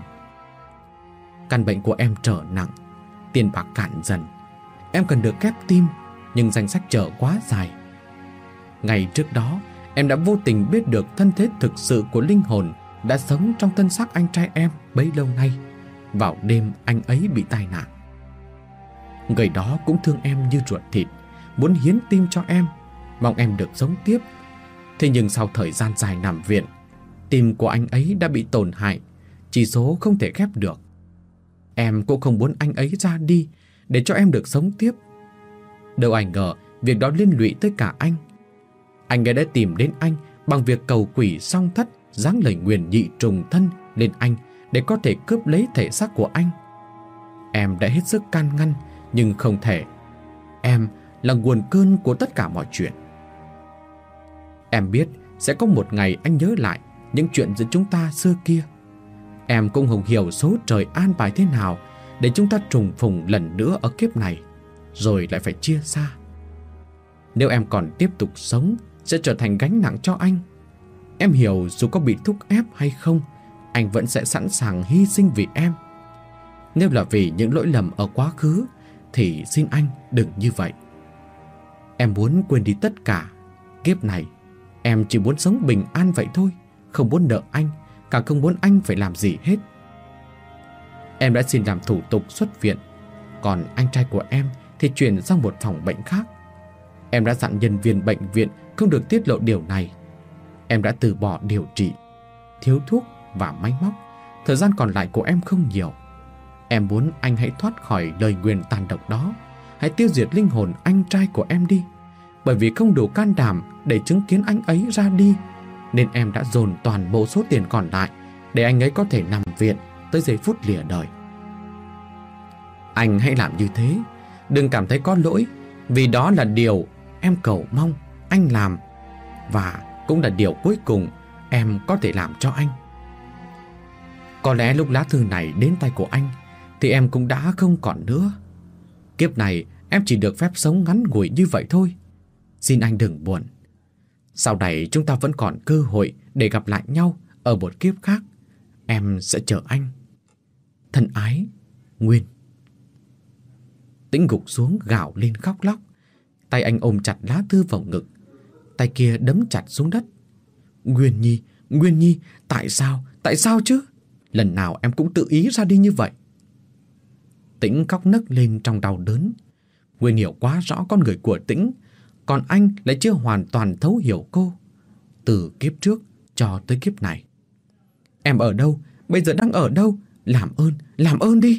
Căn bệnh của em trở nặng, tiền bạc cạn dần. Em cần được ghép tim, nhưng danh sách chờ quá dài. Ngày trước đó em đã vô tình biết được thân thế thực sự của linh hồn đã sống trong thân xác anh trai em bấy lâu nay, vào đêm anh ấy bị tai nạn. Người đó cũng thương em như ruột thịt, muốn hiến tim cho em, mong em được sống tiếp. Thế nhưng sau thời gian dài nằm viện, tim của anh ấy đã bị tổn hại, chỉ số không thể ghép được. Em cũng không muốn anh ấy ra đi để cho em được sống tiếp. Đâu ai ngờ việc đó liên lụy tới cả anh. Anh ấy đã tìm đến anh bằng việc cầu quỷ song thất giáng lời nguyền nhị trùng thân lên anh để có thể cướp lấy thể xác của anh. Em đã hết sức can ngăn nhưng không thể. Em là nguồn cơn của tất cả mọi chuyện. Em biết sẽ có một ngày anh nhớ lại những chuyện giữa chúng ta xưa kia. Em cũng không hiểu số trời an bài thế nào để chúng ta trùng phùng lần nữa ở kiếp này, rồi lại phải chia xa. Nếu em còn tiếp tục sống, sẽ trở thành gánh nặng cho anh. Em hiểu dù có bị thúc ép hay không, anh vẫn sẽ sẵn sàng hy sinh vì em. Nếu là vì những lỗi lầm ở quá khứ, thì xin anh đừng như vậy. Em muốn quên đi tất cả. Kiếp này em chỉ muốn sống bình an vậy thôi, không muốn nợ anh, càng không muốn anh phải làm gì hết. Em đã xin làm thủ tục xuất viện, còn anh trai của em thì chuyển sang một phòng bệnh khác. Em đã dặn nhân viên bệnh viện không được tiết lộ điều này. Em đã từ bỏ điều trị, thiếu thuốc và máy móc. Thời gian còn lại của em không nhiều. Em muốn anh hãy thoát khỏi lời nguyền tàn độc đó. Hãy tiêu diệt linh hồn anh trai của em đi. Bởi vì không đủ can đảm để chứng kiến anh ấy ra đi, nên em đã dồn toàn bộ số tiền còn lại để anh ấy có thể nằm viện tới giây phút lìa đời. Anh hãy làm như thế, đừng cảm thấy có lỗi, vì đó là điều em cầu mong anh làm, và cũng là điều cuối cùng em có thể làm cho anh. Có lẽ lúc lá thư này đến tay của anh thì em cũng đã không còn nữa. Kiếp này em chỉ được phép sống ngắn ngủi như vậy thôi. Xin anh đừng buồn. Sau này chúng ta vẫn còn cơ hội để gặp lại nhau ở một kiếp khác. Em sẽ chờ anh. Thân ái, Nguyên. Tĩnh gục xuống gào lên khóc lóc. Tay anh ôm chặt lá thư vào ngực, tay kia đấm chặt xuống đất. Nguyên Nhi, Nguyên Nhi, tại sao, tại sao chứ? Lần nào em cũng tự ý ra đi như vậy. Tĩnh khóc nấc lên trong đau đớn. Nguyên hiểu quá rõ con người của Tĩnh, còn anh lại chưa hoàn toàn thấu hiểu cô. Từ kiếp trước cho tới kiếp này. Em ở đâu? Bây giờ đang ở đâu? Làm ơn, làm ơn đi.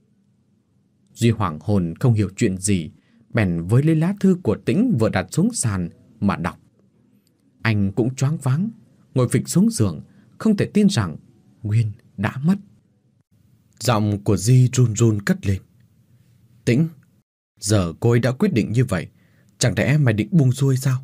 Duy hoảng hồn không hiểu chuyện gì, bèn với lấy lá thư của Tĩnh vừa đặt xuống sàn mà đọc. Anh cũng choáng váng, ngồi phịch xuống giường, không thể tin rằng Nguyên đã mất. Giọng của Di run run cất lên. Tĩnh, giờ cô ấy đã quyết định như vậy, chẳng lẽ mày định buông xuôi sao?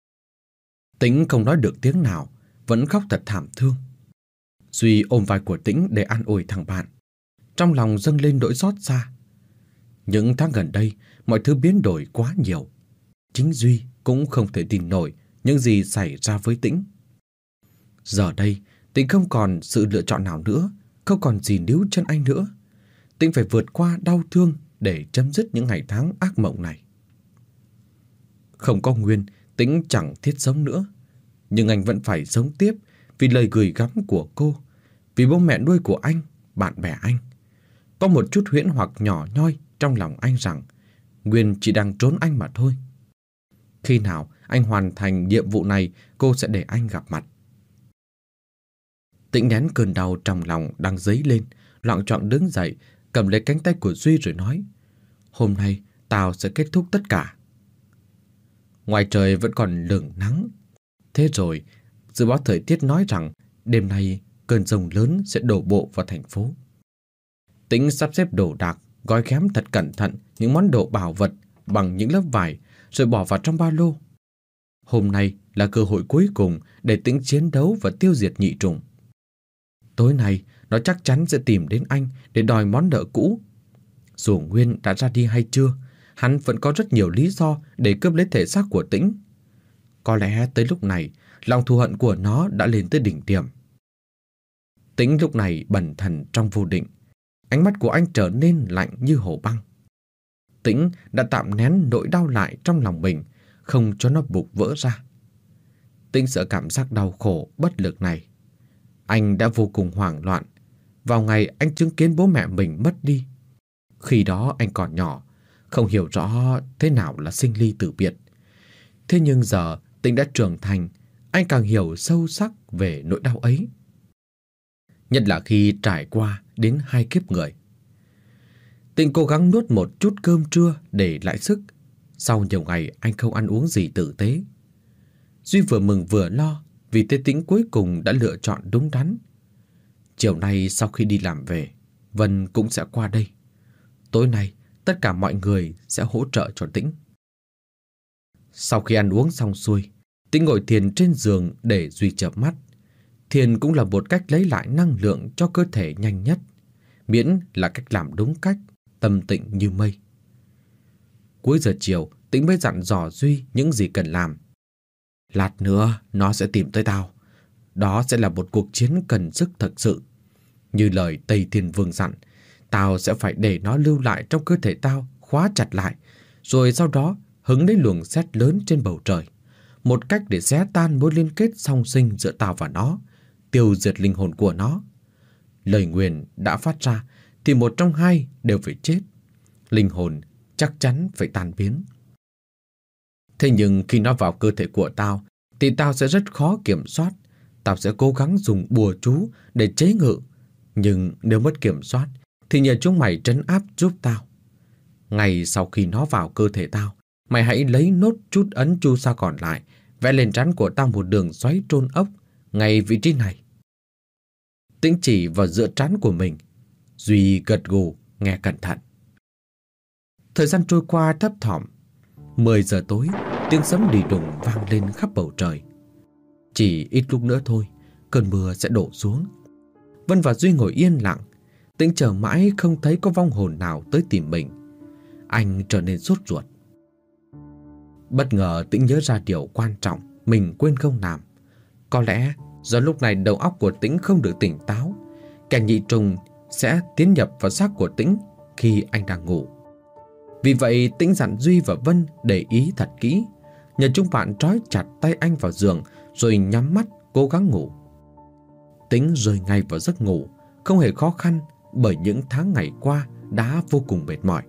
Tĩnh không nói được tiếng nào, vẫn khóc thật thảm thương. Duy ôm vai của Tĩnh để an ủi thằng bạn. Trong lòng dâng lên nỗi xót xa. Những tháng gần đây, mọi thứ biến đổi quá nhiều. Chính Duy cũng không thể tin nổi những gì xảy ra với Tĩnh. Giờ đây, Tĩnh không còn sự lựa chọn nào nữa, không còn gì níu chân anh nữa. Tĩnh phải vượt qua đau thương để chấm dứt những ngày tháng ác mộng này. Không có Nguyên, Tĩnh chẳng thiết sống nữa. Nhưng anh vẫn phải sống tiếp vì lời gửi gắm của cô, vì bố mẹ nuôi của anh, bạn bè anh. Có một chút huyễn hoặc nhỏ nhoi trong lòng anh rằng Nguyên chỉ đang trốn anh mà thôi. Khi nào anh hoàn thành nhiệm vụ này, cô sẽ để anh gặp mặt. Tĩnh nén cơn đau trong lòng đang dấy lên, loạng choạng đứng dậy, cầm lấy cánh tay của Duy rồi nói: Hôm nay tao sẽ kết thúc tất cả. Ngoài trời vẫn còn lửng nắng. Thế rồi, dự báo thời tiết nói rằng đêm nay cơn giông lớn sẽ đổ bộ vào thành phố. Tĩnh sắp xếp đồ đạc, gói ghém thật cẩn thận những món đồ bảo vật bằng những lớp vải, rồi bỏ vào trong ba lô. Hôm nay là cơ hội cuối cùng để Tĩnh chiến đấu và tiêu diệt nhị trùng. Tối nay, nó chắc chắn sẽ tìm đến anh để đòi món nợ cũ. Dù Nguyên đã ra đi hay chưa, hắn vẫn có rất nhiều lý do để cướp lấy thể xác của Tĩnh. Có lẽ tới lúc này, lòng thù hận của nó đã lên tới đỉnh điểm. Tĩnh lúc này bần thần trong vô định, ánh mắt của anh trở nên lạnh như hồ băng. Tĩnh đã tạm nén nỗi đau lại trong lòng mình, không cho nó bục vỡ ra. Tĩnh sợ cảm giác đau khổ, bất lực này. Anh đã vô cùng hoảng loạn vào ngày anh chứng kiến bố mẹ mình mất đi. Khi đó anh còn nhỏ, không hiểu rõ thế nào là sinh ly tử biệt. Thế nhưng giờ Tĩnh đã trưởng thành, anh càng hiểu sâu sắc về nỗi đau ấy. Nhất là khi trải qua đến hai kiếp người. Tĩnh cố gắng nuốt một chút cơm trưa để lại sức. Sau nhiều ngày anh không ăn uống gì tử tế. Duy vừa mừng vừa lo vì Tê Tĩnh cuối cùng đã lựa chọn đúng đắn. Chiều nay sau khi đi làm về, Vân cũng sẽ qua đây. Tối nay tất cả mọi người sẽ hỗ trợ cho Tĩnh. Sau khi ăn uống xong xuôi, Tĩnh ngồi thiền trên giường để Duy chợp mắt. Thiền cũng là một cách lấy lại năng lượng cho cơ thể nhanh nhất, miễn là cách làm đúng cách, tâm tịnh như mây. Cuối giờ chiều, Tĩnh mới dặn dò Duy những gì cần làm. Lát nữa nó sẽ tìm tới tao. Đó sẽ là một cuộc chiến cần sức thật sự. Như lời Tây Thiên Vương dặn, tao sẽ phải để nó lưu lại trong cơ thể tao, khóa chặt lại, rồi sau đó hứng lấy luồng sét lớn trên bầu trời. Một cách để xé tan mối liên kết song sinh giữa tao và nó, tiêu diệt linh hồn của nó. Lời nguyền đã phát ra thì một trong hai đều phải chết. Linh hồn chắc chắn phải tan biến. Thế nhưng khi nó vào cơ thể của tao thì tao sẽ rất khó kiểm soát. Tao sẽ cố gắng dùng bùa chú để chế ngự. Nhưng nếu mất kiểm soát thì nhờ chúng mày trấn áp giúp tao. Ngay sau khi nó vào cơ thể tao, mày hãy lấy nốt chút ấn chu sa còn lại, vẽ lên trán của tao một đường xoáy trôn ốc ngay vị trí này. Tĩnh chỉ vào giữa trán của mình. Duy gật gù nghe cẩn thận. Thời gian trôi qua thấp thỏm. Mười giờ tối, tiếng sấm đi đùng vang lên khắp bầu trời. Chỉ ít lúc nữa thôi, cơn mưa sẽ đổ xuống. Vân và Duy ngồi yên lặng. Tĩnh chờ mãi không thấy có vong hồn nào tới tìm mình. Anh trở nên sốt ruột. Bất ngờ Tĩnh nhớ ra điều quan trọng mình quên không làm. Có lẽ do lúc này đầu óc của Tĩnh không được tỉnh táo, kẻ nhị trùng sẽ tiến nhập vào xác của Tĩnh khi anh đang ngủ. Vì vậy Tĩnh dặn Duy và Vân để ý thật kỹ, nhờ chúng bạn trói chặt tay anh vào giường rồi nhắm mắt cố gắng ngủ. Tĩnh rơi ngay vào giấc ngủ, không hề khó khăn bởi những tháng ngày qua đã vô cùng mệt mỏi.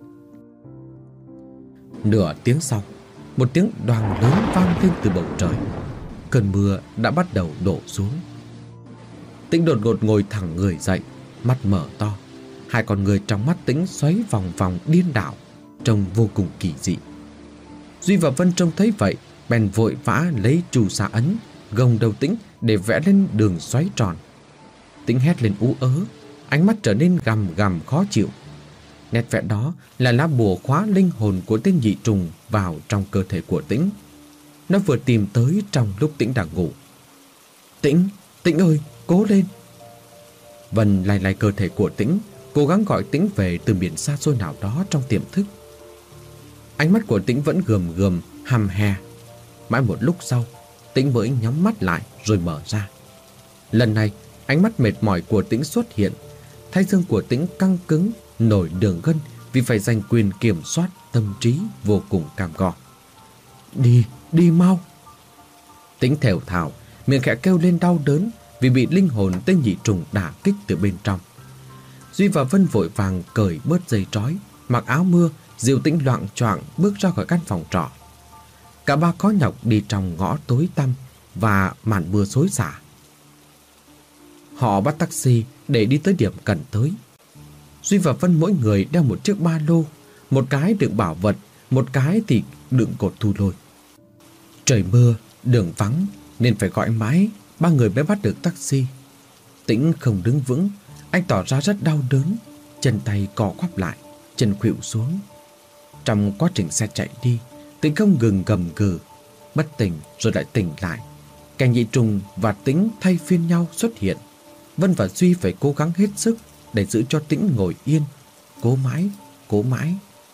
Nửa tiếng sau, một tiếng đoàng lớn vang lên từ bầu trời. Cơn mưa đã bắt đầu đổ xuống. Tĩnh đột ngột ngồi thẳng người dậy, mắt mở to. Hai con người trong mắt Tĩnh xoáy vòng vòng điên đảo, trông vô cùng kỳ dị. Duy và Vân trông thấy vậy, bèn vội vã lấy chu sa ấn gồng đầu Tĩnh để vẽ lên đường xoáy tròn. Tĩnh hét lên ú ớ, ánh mắt trở nên gằm gằm khó chịu. Nét vẽ đó là lá bùa khóa linh hồn của tên nhị trùng vào trong cơ thể của Tĩnh. Nó vừa tìm tới trong lúc Tĩnh đang ngủ. Tĩnh, Tĩnh ơi, cố lên. Vân lay lay cơ thể của Tĩnh, cố gắng gọi Tĩnh về từ biển xa xôi nào đó trong tiềm thức. Ánh mắt của Tĩnh vẫn gườm gườm, hăm hè. Mãi một lúc sau, Tĩnh mới nhắm mắt lại rồi mở ra. Lần này, ánh mắt mệt mỏi của Tĩnh xuất hiện. Thái dương của Tĩnh căng cứng, nổi đường gân vì phải giành quyền kiểm soát tâm trí vô cùng cam go. Đi, đi mau. Tĩnh thều thào, miệng khẽ kêu lên đau đớn vì bị linh hồn tên nhị trùng đả kích từ bên trong. Duy và Vân vội vàng cởi bớt dây trói, mặc áo mưa, dìu Tĩnh loạng choạng bước ra khỏi căn phòng trọ. Cả ba khó nhọc đi trong ngõ tối tăm và màn mưa xối xả. Họ bắt taxi để đi tới điểm cần tới. Duy và Vân mỗi người đeo một chiếc ba lô, một cái đựng bảo vật, một cái thì đựng cột thu lôi. Trời mưa, đường vắng nên phải gọi mãi, ba người mới bắt được taxi. Tĩnh không đứng vững, anh tỏ ra rất đau đớn, chân tay co quắp lại, chân khuỵu xuống. Trong quá trình xe chạy đi, Tĩnh không ngừng gầm gừ, bất tỉnh rồi lại tỉnh lại. Kẻ nhị trùng và Tĩnh thay phiên nhau xuất hiện. Vân và Duy phải cố gắng hết sức để giữ cho Tĩnh ngồi yên, cố mãi cố mãi.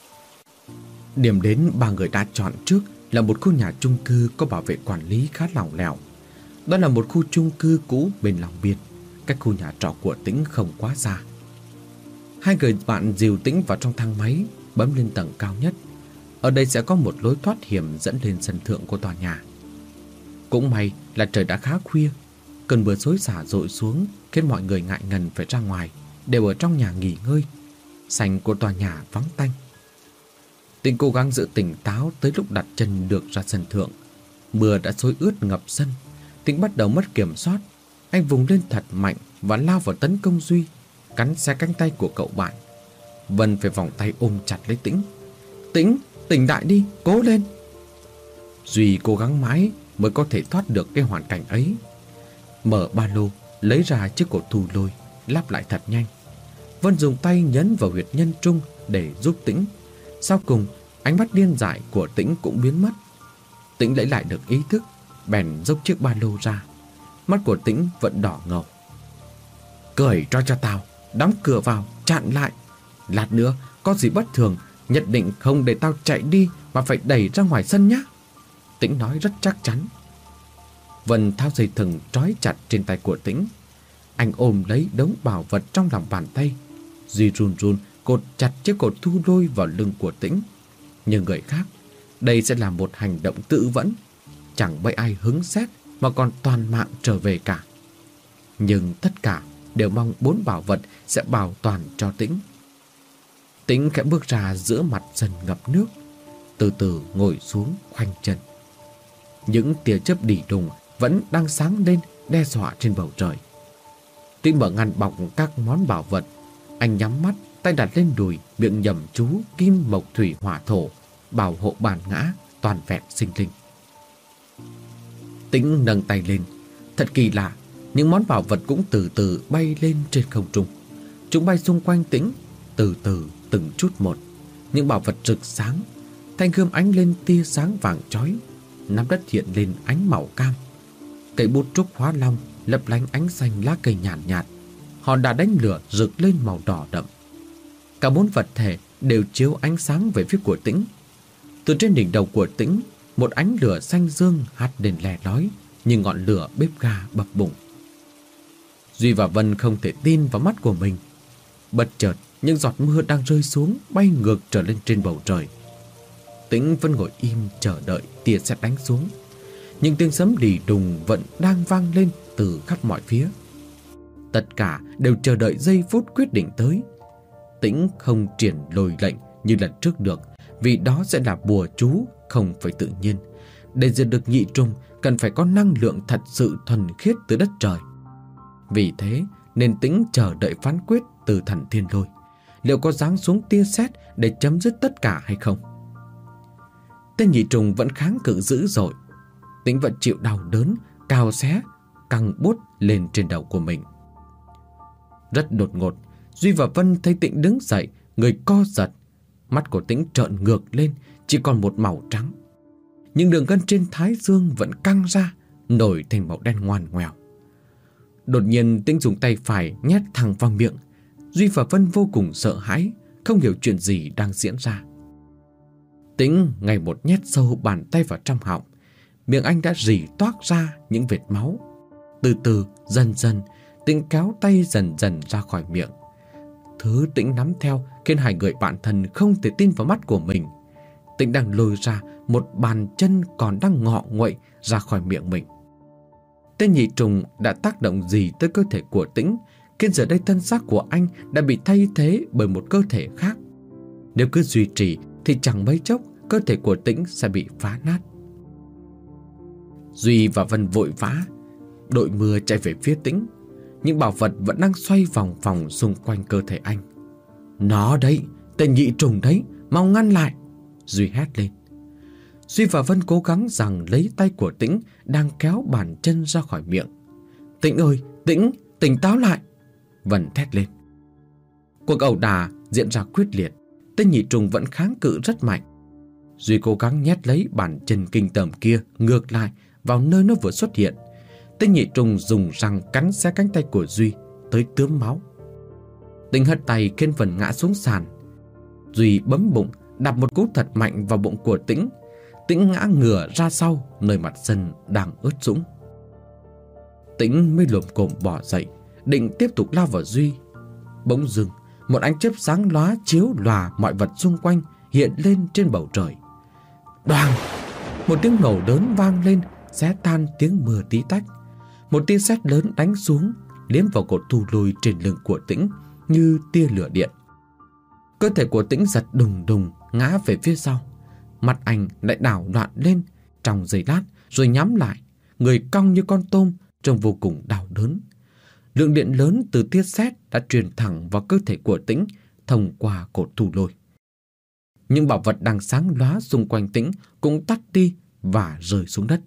Điểm đến ba người đã chọn trước là một khu nhà chung cư có bảo vệ quản lý khá lỏng lẻo. Đó là một khu chung cư cũ bên lòng biên, cách khu nhà trọ của Tĩnh không quá xa. Hai người bạn dìu Tĩnh vào trong thang máy, bấm lên tầng cao nhất. Ở đây sẽ có một lối thoát hiểm dẫn lên sân thượng của tòa nhà. Cũng may là trời đã khá khuya, cơn mưa xối xả dội xuống khiến mọi người ngại ngần phải ra ngoài, đều ở trong nhà nghỉ ngơi. Sảnh của tòa nhà vắng tanh. Tĩnh cố gắng giữ tỉnh táo tới lúc đặt chân được ra sân thượng. Mưa đã xối ướt ngập sân. Tĩnh bắt đầu mất kiểm soát. Anh vùng lên thật mạnh và lao vào tấn công Duy, cắn xé cánh tay của cậu bạn. Vân phải vòng tay ôm chặt lấy Tĩnh. Tĩnh, tỉnh đại đi, cố lên. Duy cố gắng mãi mới có thể thoát được cái hoàn cảnh ấy. Mở ba lô, lấy ra chiếc cột thu lôi, lắp lại thật nhanh. Vân dùng tay nhấn vào huyệt nhân trung để giúp Tĩnh. Sau cùng, ánh mắt điên dại của Tĩnh cũng biến mất. Tĩnh lấy lại được ý thức, bèn dốc chiếc ba lô ra. Mắt của Tĩnh vẫn đỏ ngầu. Cởi cho cho tao, đóng cửa vào, chặn lại. Lát nữa có gì bất thường, nhất định không để tao chạy đi mà phải đẩy ra ngoài sân nhé. Tĩnh nói rất chắc chắn. Vân tháo dây thừng trói chặt trên tay của Tĩnh. Anh ôm lấy đống bảo vật trong lòng bàn tay. Duy run run cột chặt chiếc cột thu lôi vào lưng của Tĩnh. Như người khác, đây sẽ là một hành động tự vẫn. Chẳng mấy ai hứng xét mà còn toàn mạng trở về cả. Nhưng tất cả đều mong bốn bảo vật sẽ bảo toàn cho Tĩnh. Tĩnh khẽ bước ra giữa mặt sân ngập nước, từ từ ngồi xuống khoanh chân. Những tia chớp đỉ đùng vẫn đang sáng lên đe dọa trên bầu trời. Tĩnh mở ngăn bọc các món bảo vật. Anh nhắm mắt, tay đặt lên đùi, miệng nhẩm chú kim mộc thủy hỏa thổ, bảo hộ bản ngã toàn vẹn sinh linh. Tĩnh nâng tay lên. Thật kỳ lạ, những món bảo vật cũng từ từ bay lên trên không trung. Chúng bay xung quanh Tĩnh, từ từ từng chút một. Những bảo vật rực sáng, thanh gươm ánh lên tia sáng vàng chói, nắm đất hiện lên ánh màu cam. Cây bút trúc hóa long lấp lánh ánh xanh lá cây nhàn nhạt, nhạt. Họ đã đánh lửa rực lên màu đỏ đậm. Cả bốn vật thể đều chiếu ánh sáng về phía của Tĩnh. Từ trên đỉnh đầu của Tĩnh, một ánh lửa xanh dương hắt lên lè lói như ngọn lửa bếp ga bập bùng. Duy và Vân không thể tin vào mắt của mình. Bất chợt, những giọt mưa đang rơi xuống bay ngược trở lên trên bầu trời. Tĩnh vẫn ngồi im chờ đợi tia sét đánh xuống. Những tiếng sấm đì đùng vẫn đang vang lên từ khắp mọi phía. Tất cả đều chờ đợi giây phút quyết định tới. Tĩnh không triển lôi lệnh như lần trước được, vì đó sẽ là bùa chú không phải tự nhiên. Để diệt được nhị trùng cần phải có năng lượng thật sự thuần khiết từ đất trời. Vì thế nên Tĩnh chờ đợi phán quyết từ thần thiên lôi. Liệu có giáng xuống tia sét để chấm dứt tất cả hay không? Tên nhị trùng vẫn kháng cự dữ dội. Tĩnh vẫn chịu đau đớn, cào xé, căng bút lên trên đầu của mình. Rất đột ngột, Duy và Vân thấy Tĩnh đứng dậy, người co giật. Mắt của Tĩnh trợn ngược lên, chỉ còn một màu trắng. Nhưng đường gân trên thái dương vẫn căng ra, nổi thành màu đen ngoằn ngoèo. Đột nhiên Tĩnh dùng tay phải nhét thẳng vào miệng. Duy và Vân vô cùng sợ hãi, không hiểu chuyện gì đang diễn ra. Tĩnh ngày một nhét sâu bàn tay vào trong họng. Miệng anh đã rỉ toác ra những vệt máu. Từ từ, dần dần, Tĩnh kéo tay dần dần ra khỏi miệng. Thứ Tĩnh nắm theo khiến hai người bạn thân không thể tin vào mắt của mình. Tĩnh đang lôi ra một bàn chân còn đang ngọ nguậy ra khỏi miệng mình. Tên nhị trùng đã tác động gì tới cơ thể của Tĩnh, khiến giờ đây thân xác của anh đã bị thay thế bởi một cơ thể khác. Nếu cứ duy trì thì chẳng mấy chốc cơ thể của Tĩnh sẽ bị phá nát. Duy và Vân vội vã đội mưa chạy về phía Tĩnh. Những bảo vật vẫn đang xoay vòng vòng xung quanh cơ thể anh. Nó đấy, tên nhị trùng đấy, mau ngăn lại, Duy hét lên. Duy và Vân cố gắng giằng lấy tay của Tĩnh đang kéo bàn chân ra khỏi miệng. Tĩnh ơi, Tĩnh, tỉnh táo lại, Vân thét lên. Cuộc ẩu đả diễn ra quyết liệt. Tên nhị trùng vẫn kháng cự rất mạnh. Duy cố gắng nhét lấy bàn chân kinh tởm kia ngược lại vào nơi nó vừa xuất hiện. Tên nhị trùng dùng răng cắn xé cánh tay của Duy tới tướm máu. Tĩnh hất tay khiến Vân ngã xuống sàn. Duy bấm bụng, đạp một cú thật mạnh vào bụng của Tĩnh. Tĩnh ngã ngửa ra sau, nơi mặt sân đang ướt sũng. Tĩnh mới lồm cồm bò dậy, định tiếp tục lao vào Duy. Bỗng dưng, một ánh chớp sáng lóa chiếu lòa mọi vật xung quanh hiện lên trên bầu trời. Đoàng! Một tiếng nổ lớn vang lên, xé tan tiếng mưa tí tách. Một tia sét lớn đánh xuống, liếm vào cột thu lôi trên lưng của Tĩnh như tia lửa điện. Cơ thể của Tĩnh giật đùng đùng ngã về phía sau. Mặt anh lại đảo loạn lên trong giây lát rồi nhắm lại, người cong như con tôm, trông vô cùng đau đớn. Lượng điện lớn từ tia sét đã truyền thẳng vào cơ thể của Tĩnh thông qua cột thu lôi. Những bảo vật đang sáng lóa xung quanh Tĩnh cũng tắt đi và rơi xuống đất.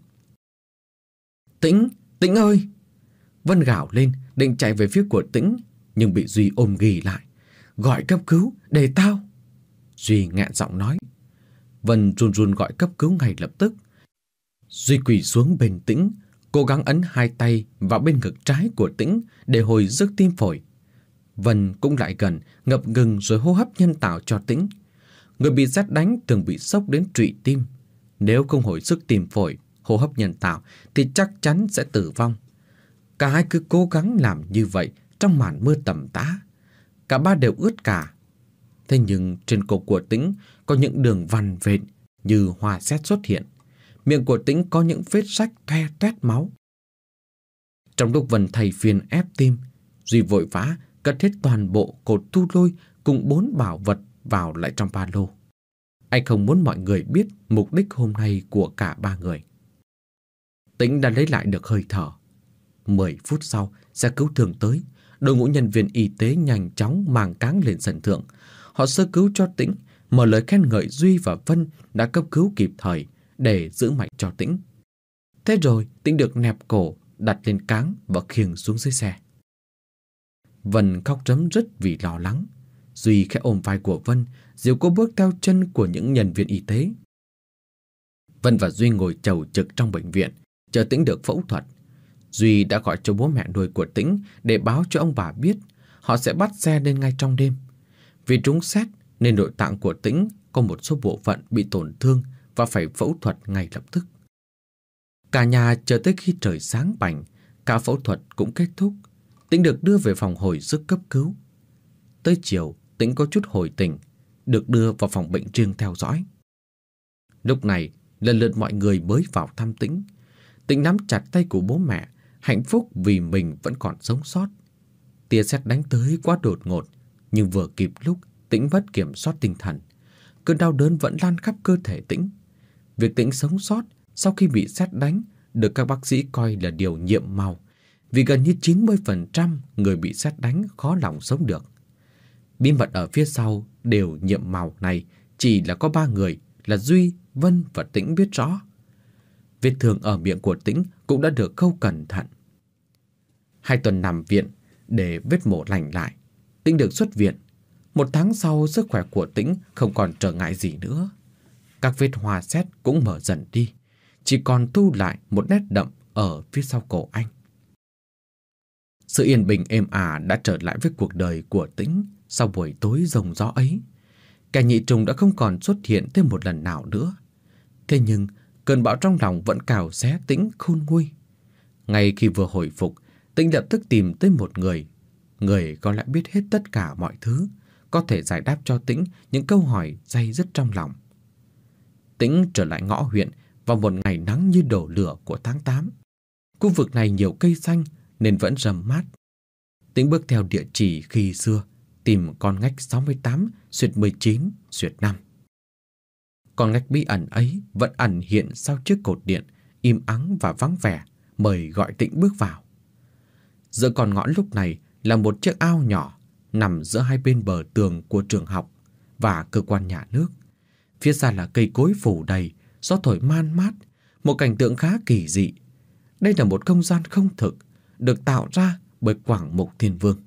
Tĩnh, Tĩnh ơi! Vân gào lên định chạy về phía của Tĩnh, nhưng bị Duy ôm ghì lại. Gọi cấp cứu, để tao! Duy nghẹn giọng nói. Vân run run gọi cấp cứu ngay lập tức. Duy quỳ xuống bên Tĩnh, cố gắng ấn hai tay vào bên ngực trái của Tĩnh để hồi sức tim phổi. Vân cũng lại gần, ngập ngừng rồi hô hấp nhân tạo cho Tĩnh. Người bị sét đánh thường bị sốc đến trụy tim. Nếu không hồi sức tim phổi, hô hấp nhân tạo thì chắc chắn sẽ tử vong. Cả hai cứ cố gắng làm như vậy trong màn mưa tầm tã. Cả ba đều ướt cả. Thế nhưng trên cổ của Tĩnh có những đường vằn vện như hoa sét xuất hiện. Miệng của Tĩnh có những vết rách toe toét máu. Trong lúc Vân thầy phiền ép tim, Duy vội vã cất hết toàn bộ cột thu lôi cùng bốn bảo vật vào lại trong ba lô. Anh không muốn mọi người biết mục đích hôm nay của cả ba người. Tĩnh đã lấy lại được hơi thở. Mười phút sau, xe cứu thương tới. Đội ngũ nhân viên y tế nhanh chóng mang cáng lên sân thượng. Họ sơ cứu cho Tĩnh, mở lời khen ngợi Duy và Vân đã cấp cứu kịp thời để giữ mạch cho Tĩnh. Thế rồi Tĩnh được nẹp cổ, đặt lên cáng và khiêng xuống dưới xe. Vân khóc rấm rứt vì lo lắng. Duy khẽ ôm vai của Vân, dìu cô bước theo chân của những nhân viên y tế. Vân và Duy ngồi chầu trực trong bệnh viện, chờ Tĩnh được phẫu thuật. Duy đã gọi cho bố mẹ nuôi của Tĩnh để báo cho ông bà biết họ sẽ bắt xe lên ngay trong đêm. Vì trúng sét nên nội tạng của Tĩnh có một số bộ phận bị tổn thương và phải phẫu thuật ngay lập tức. Cả nhà chờ tới khi trời sáng bảnh, cả phẫu thuật cũng kết thúc. Tĩnh được đưa về phòng hồi sức cấp cứu. Tới chiều, Tĩnh có chút hồi tỉnh, được đưa vào phòng bệnh riêng theo dõi. Lúc này, lần lượt mọi người mới vào thăm Tĩnh. Tĩnh nắm chặt tay của bố mẹ, hạnh phúc vì mình vẫn còn sống sót. Tia sét đánh tới quá đột ngột, nhưng vừa kịp lúc Tĩnh mất kiểm soát tinh thần. Cơn đau đớn vẫn lan khắp cơ thể Tĩnh. Việc Tĩnh sống sót sau khi bị sét đánh được các bác sĩ coi là điều nhiệm màu, vì gần như chín mươi phần trăm người bị sét đánh khó lòng sống được. Bí mật ở phía sau đều nhiệm màu này chỉ là có ba người là Duy, Vân và Tĩnh biết rõ. Vết thương ở miệng của Tĩnh cũng đã được khâu cẩn thận. Hai tuần nằm viện để vết mổ lành lại, Tĩnh được xuất viện. Một tháng sau, sức khỏe của Tĩnh không còn trở ngại gì nữa. Các vết hoa sét cũng mở dần đi, chỉ còn thu lại một nét đậm ở phía sau cổ anh. Sự yên bình êm ả đã trở lại với cuộc đời của Tĩnh sau buổi tối rồng gió ấy. Kẻ nhị trùng đã không còn xuất hiện thêm một lần nào nữa. Thế nhưng cơn bão trong lòng vẫn cào xé Tĩnh khôn nguôi. Ngay khi vừa hồi phục, Tĩnh lập tức tìm tới một người. Người có lẽ biết hết tất cả mọi thứ, có thể giải đáp cho Tĩnh những câu hỏi day dứt trong lòng. Tĩnh trở lại ngõ huyện vào một ngày nắng như đổ lửa của tháng tám. Khu vực này nhiều cây xanh nên vẫn râm mát. Tĩnh bước theo địa chỉ khi xưa, tìm con ngách sáu mươi tám xuyệt mười chín xuyệt năm. Con ngách bí ẩn ấy vẫn ẩn hiện sau chiếc cột điện, im ắng và vắng vẻ, mời gọi Tĩnh bước vào. Giữa con ngõ lúc này là một chiếc ao nhỏ nằm giữa hai bên bờ tường của trường học và cơ quan nhà nước. Phía xa là cây cối phủ đầy, gió thổi man mát, một cảnh tượng khá kỳ dị. Đây là một không gian không thực, được tạo ra bởi Quảng Mục Thiên Vương.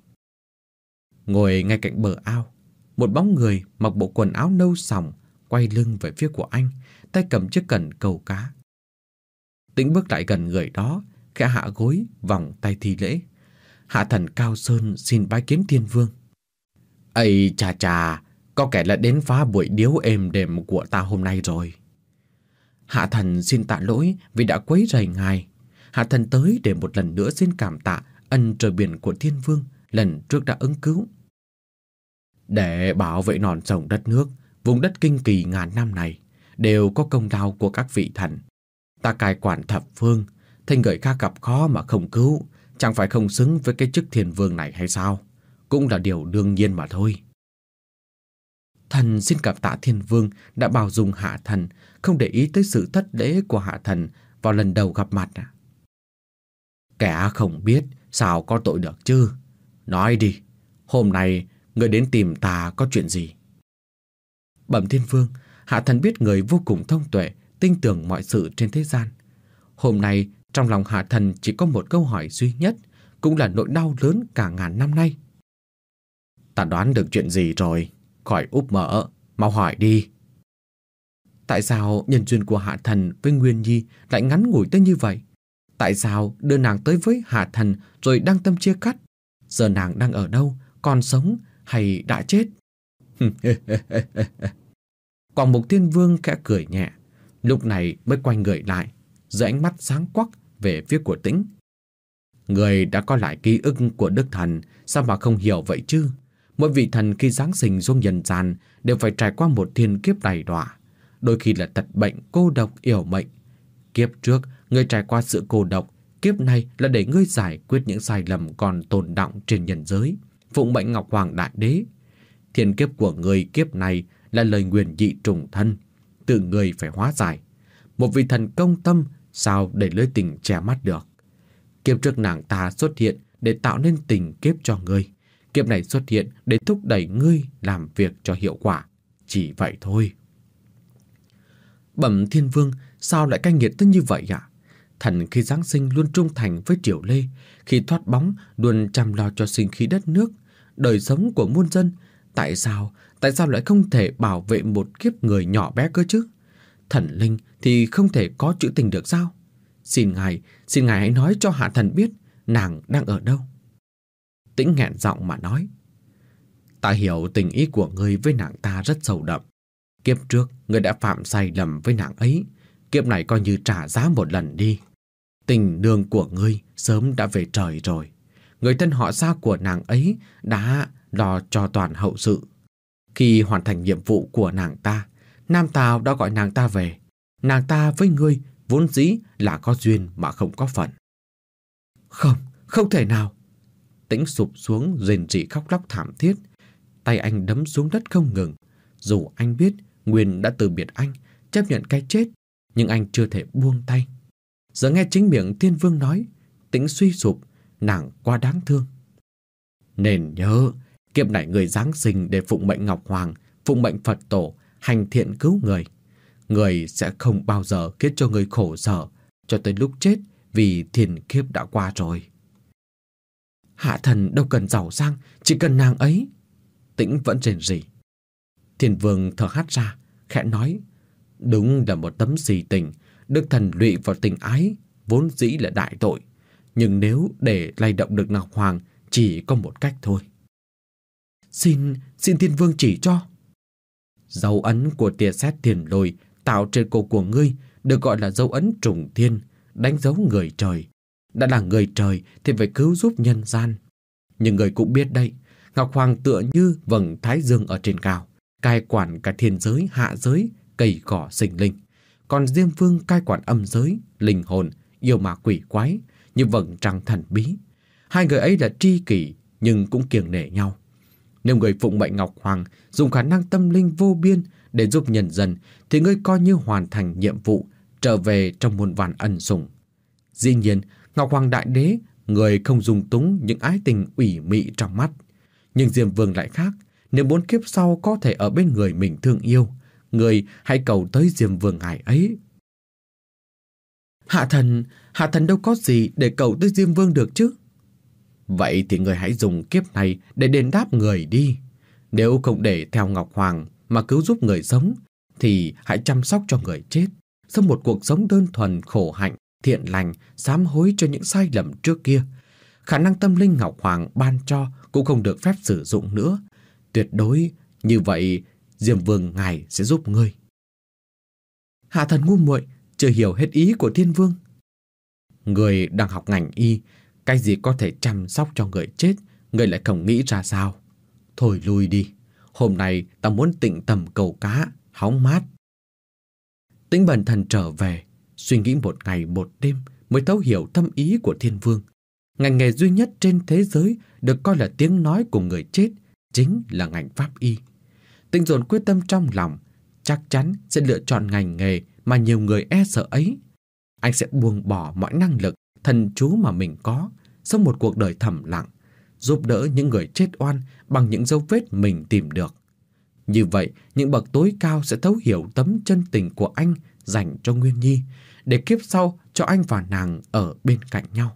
Ngồi ngay cạnh bờ ao, một bóng người mặc bộ quần áo nâu sòng quay lưng về phía của anh, tay cầm chiếc cần câu cá. Tĩnh bước lại gần người đó, khẽ hạ gối vòng tay thi lễ. Hạ thần Cao Sơn xin bái kiến Thiên Vương. Ây chà chà, Có kẻ là đến phá buổi điếu êm đềm của ta hôm nay rồi. Hạ thần xin tạ lỗi vì đã quấy rầy ngài. Hạ thần tới để một lần nữa xin cảm tạ ân trời biển của Thiên Vương lần trước đã ứng cứu. Để bảo vệ non sông đất nước, vùng đất kinh kỳ ngàn năm này đều có công lao của các vị thần. Ta cai quản thập phương, thấy người khác gặp khó mà không cứu, chẳng phải không xứng với cái chức Thiên Vương này hay sao? Cũng là điều đương nhiên mà thôi. Thần xin cảm tạ Thiên Vương đã bao dung hạ thần, không để ý tới sự thất lễ của hạ thần vào lần đầu gặp mặt. À? Kẻ không biết sao có tội được chứ? Nói đi, hôm nay người đến tìm ta có chuyện gì? Bẩm Thiên Vương, hạ thần biết người vô cùng thông tuệ, tin tưởng mọi sự trên thế gian. Hôm nay trong lòng hạ thần chỉ có một câu hỏi duy nhất, cũng là nỗi đau lớn cả ngàn năm nay. Ta đoán được chuyện gì rồi, khỏi úp mở, mau hỏi đi. Tại sao nhân duyên của hạ thần với Nguyên Nhi lại ngắn ngủi tới như vậy? Tại sao đưa nàng tới với hạ thần rồi đăng tâm chia cắt? Giờ nàng đang ở đâu, còn sống hay đã chết? Quảng Mục Thiên Vương khẽ cười nhẹ, lúc này mới quay người lại, giữa ánh mắt sáng quắc về phía của Tĩnh. Người đã có lại ký ức của Đức Thần, sao mà không hiểu vậy chứ? Mỗi vị thần khi giáng sinh xuống nhân gian đều phải trải qua một thiên kiếp đầy đọa, đôi khi là tật bệnh, cô độc, yểu mệnh. Kiếp trước, ngươi trải qua sự cô độc, kiếp này là để ngươi giải quyết những sai lầm còn tồn đọng trên nhân giới, phụng mệnh Ngọc Hoàng Đại Đế. Thiên kiếp của ngươi kiếp này là lời nguyền dị trùng thân, tự ngươi phải hóa giải. Một vị thần công tâm sao để lưới tình che mắt được? Kiếp trước nàng ta xuất hiện để tạo nên tình kiếp cho ngươi, kiếp này xuất hiện để thúc đẩy ngươi làm việc cho hiệu quả. Chỉ vậy thôi. Bẩm Thiên Vương, sao lại cay nghiệt tới như vậy ạ? Thần khi giáng sinh luôn trung thành với Triều Lê, khi thoát bóng luôn chăm lo cho sinh khí đất nước, đời sống của muôn dân. Tại sao, tại sao lại không thể bảo vệ một kiếp người nhỏ bé cơ chứ? Thần linh thì không thể có chữ tình được sao? Xin ngài, xin ngài hãy nói cho hạ thần biết nàng đang ở đâu. Tĩnh nghẹn giọng mà nói. Ta hiểu tình ý của ngươi với nàng ta rất sâu đậm. Kiếp trước ngươi đã phạm sai lầm với nàng ấy, kiếp này coi như trả giá một lần đi. Tình nương của ngươi sớm đã về trời rồi. Người thân họ xa của nàng ấy đã lo cho toàn hậu sự. Khi hoàn thành nhiệm vụ của nàng ta, Nam Tào đã gọi nàng ta về. Nàng ta với ngươi vốn dĩ là có duyên mà không có phận. Không, không thể nào. Tĩnh sụp xuống rền rỉ khóc lóc thảm thiết. Tay anh đấm xuống đất không ngừng. Dù anh biết Nguyên đã từ biệt anh, chấp nhận cái chết, nhưng anh chưa thể buông tay. Giờ nghe chính miệng Thiên Vương nói, Tĩnh suy sụp, nàng quá đáng thương. Nên nhớ, kiếp này người giáng sinh để phụng mệnh Ngọc Hoàng, phụng mệnh Phật Tổ, hành thiện cứu người. Người sẽ không bao giờ khiến cho người khổ sở cho tới lúc chết, vì thiên kiếp đã qua rồi. Hạ thần đâu cần giàu sang, chỉ cần nàng ấy. Tĩnh vẫn rền rỉ. Thiên Vương thở hắt ra, khẽ nói, đúng là một tấm xì tình. Đức thần lụy vào tình ái vốn dĩ là đại tội, nhưng nếu để lay động được Ngọc Hoàng chỉ có một cách thôi. Xin, xin Thiên Vương chỉ cho. Dấu ấn của tia sét thiên lôi tạo trên cổ của ngươi được gọi là dấu ấn trùng thiên, đánh dấu người trời. Đã là người trời thì phải cứu giúp nhân gian. Nhưng người cũng biết đấy, Ngọc Hoàng tựa như vầng thái dương ở trên cao, cai quản cả thiên giới, hạ giới, cây cỏ sinh linh. Còn Diêm Vương cai quản âm giới, linh hồn, yêu ma quỷ quái, như vầng trăng thần bí. Hai người ấy là tri kỷ nhưng cũng kiêng nể nhau. Nếu người phụng mệnh Ngọc Hoàng dùng khả năng tâm linh vô biên để giúp nhân dân, thì ngươi coi như hoàn thành nhiệm vụ, trở về trong muôn vàn ân sủng. Dĩ nhiên, Ngọc Hoàng Đại Đế, người không dung túng những ái tình ủy mị trong mắt. Nhưng Diêm Vương lại khác, nếu muốn kiếp sau có thể ở bên người mình thương yêu, người hãy cầu tới Diêm Vương ngài ấy. Hạ thần, hạ thần đâu có gì để cầu tới Diêm Vương được chứ. Vậy thì người hãy dùng kiếp này để đền đáp người đi. Nếu không để theo Ngọc Hoàng mà cứu giúp người sống, thì hãy chăm sóc cho người chết, sống một cuộc sống đơn thuần khổ hạnh, thiện lành, sám hối cho những sai lầm trước kia. Khả năng tâm linh Ngọc Hoàng ban cho cũng không được phép sử dụng nữa. Tuyệt đối Như vậy Diêm Vương ngài sẽ giúp ngươi. Hạ thần ngu muội chưa hiểu hết ý của Thiên Vương. Người đang học ngành y, cái gì có thể chăm sóc cho người chết, người lại không nghĩ ra sao? Thôi lui đi, hôm nay ta muốn tịnh tâm câu cá, hóng mát. Tĩnh bần thần trở về, suy nghĩ một ngày một đêm mới thấu hiểu tâm ý của Thiên Vương. Ngành nghề duy nhất trên thế giới được coi là tiếng nói của người chết chính là ngành pháp y. Tĩnh dồn quyết tâm trong lòng, chắc chắn sẽ lựa chọn ngành nghề mà nhiều người e sợ ấy. Anh sẽ buông bỏ mọi năng lực, thần chú mà mình có, sống một cuộc đời thầm lặng, giúp đỡ những người chết oan bằng những dấu vết mình tìm được. Như vậy, những bậc tối cao sẽ thấu hiểu tấm chân tình của anh dành cho Nguyên Nhi, để kiếp sau cho anh và nàng ở bên cạnh nhau.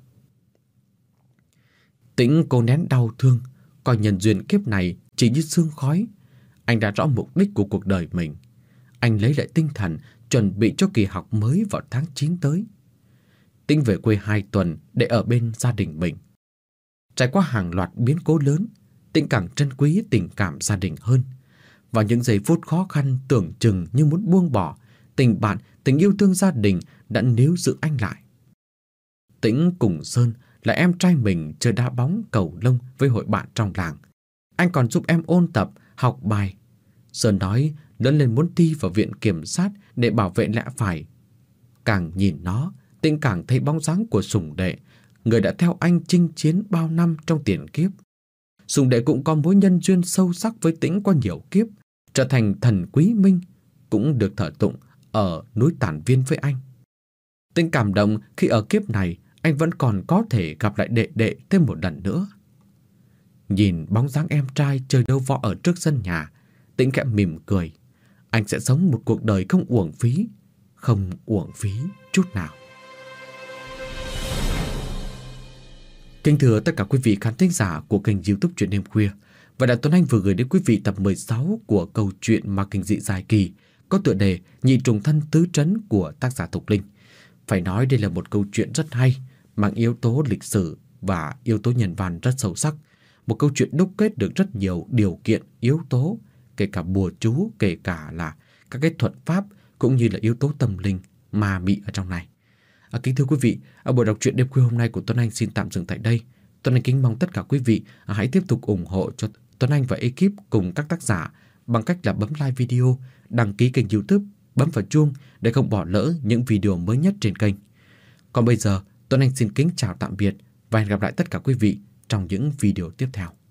Tĩnh cố nén đau thương, coi nhân duyên kiếp này chỉ như sương khói. Anh đã rõ mục đích của cuộc đời mình. Anh lấy lại tinh thần, chuẩn bị cho kỳ học mới vào tháng chín tới. Tĩnh về quê hai tuần để ở bên gia đình mình. Trải qua hàng loạt biến cố lớn, Tĩnh càng trân quý tình cảm gia đình hơn. Vào những giây phút khó khăn tưởng chừng như muốn buông bỏ, tình bạn, tình yêu thương gia đình đã níu giữ anh lại. Tĩnh cùng Sơn là em trai mình chơi đá bóng cầu lông với hội bạn trong làng. Anh còn giúp em ôn tập, học bài. Sơn nói lớn lên muốn thi vào viện kiểm sát để bảo vệ lẽ phải. Càng nhìn nó, Tĩnh càng thấy bóng dáng của Sùng Đệ, người đã theo anh chinh chiến bao năm trong tiền kiếp. Sùng Đệ cũng có mối nhân duyên sâu sắc với Tĩnh qua nhiều kiếp, trở thành thần Quý Minh, cũng được thờ tụng ở núi Tản Viên với anh. Tĩnh cảm động khi ở kiếp này anh vẫn còn có thể gặp lại đệ đệ thêm một lần nữa. Nhìn bóng dáng em trai chơi đấu võ ở trước sân nhà, Tĩnh khẽ mỉm cười. Anh sẽ sống một cuộc đời không uổng phí, không uổng phí chút nào. Kính thưa tất cả quý vị khán thính giả của kênh YouTube Chuyện Đêm Khuya, và đã Tuấn Anh vừa gửi đến quý vị tập mười sáu của câu chuyện ma kinh dị dài kỳ có tựa đề Nhị Trùng Thân Tứ Trấn của tác giả Thục Linh. Phải nói đây là một câu chuyện rất hay, mang yếu tố lịch sử và yếu tố nhân văn rất sâu sắc. Một câu chuyện đúc kết được rất nhiều điều kiện, yếu tố, kể cả bùa chú, kể cả là các cái thuật pháp, cũng như là yếu tố tâm linh, ma mị ở trong này. À, kính thưa quý vị, ở buổi đọc truyện đêm khuya hôm nay của Tuấn Anh xin tạm dừng tại đây. Tuấn Anh kính mong tất cả quý vị à, hãy tiếp tục ủng hộ cho Tuấn Anh và ekip cùng các tác giả bằng cách là bấm like video, đăng ký kênh YouTube, bấm vào chuông để không bỏ lỡ những video mới nhất trên kênh. Còn bây giờ, Tuấn Anh xin kính chào tạm biệt và hẹn gặp lại tất cả quý vị trong những video tiếp theo.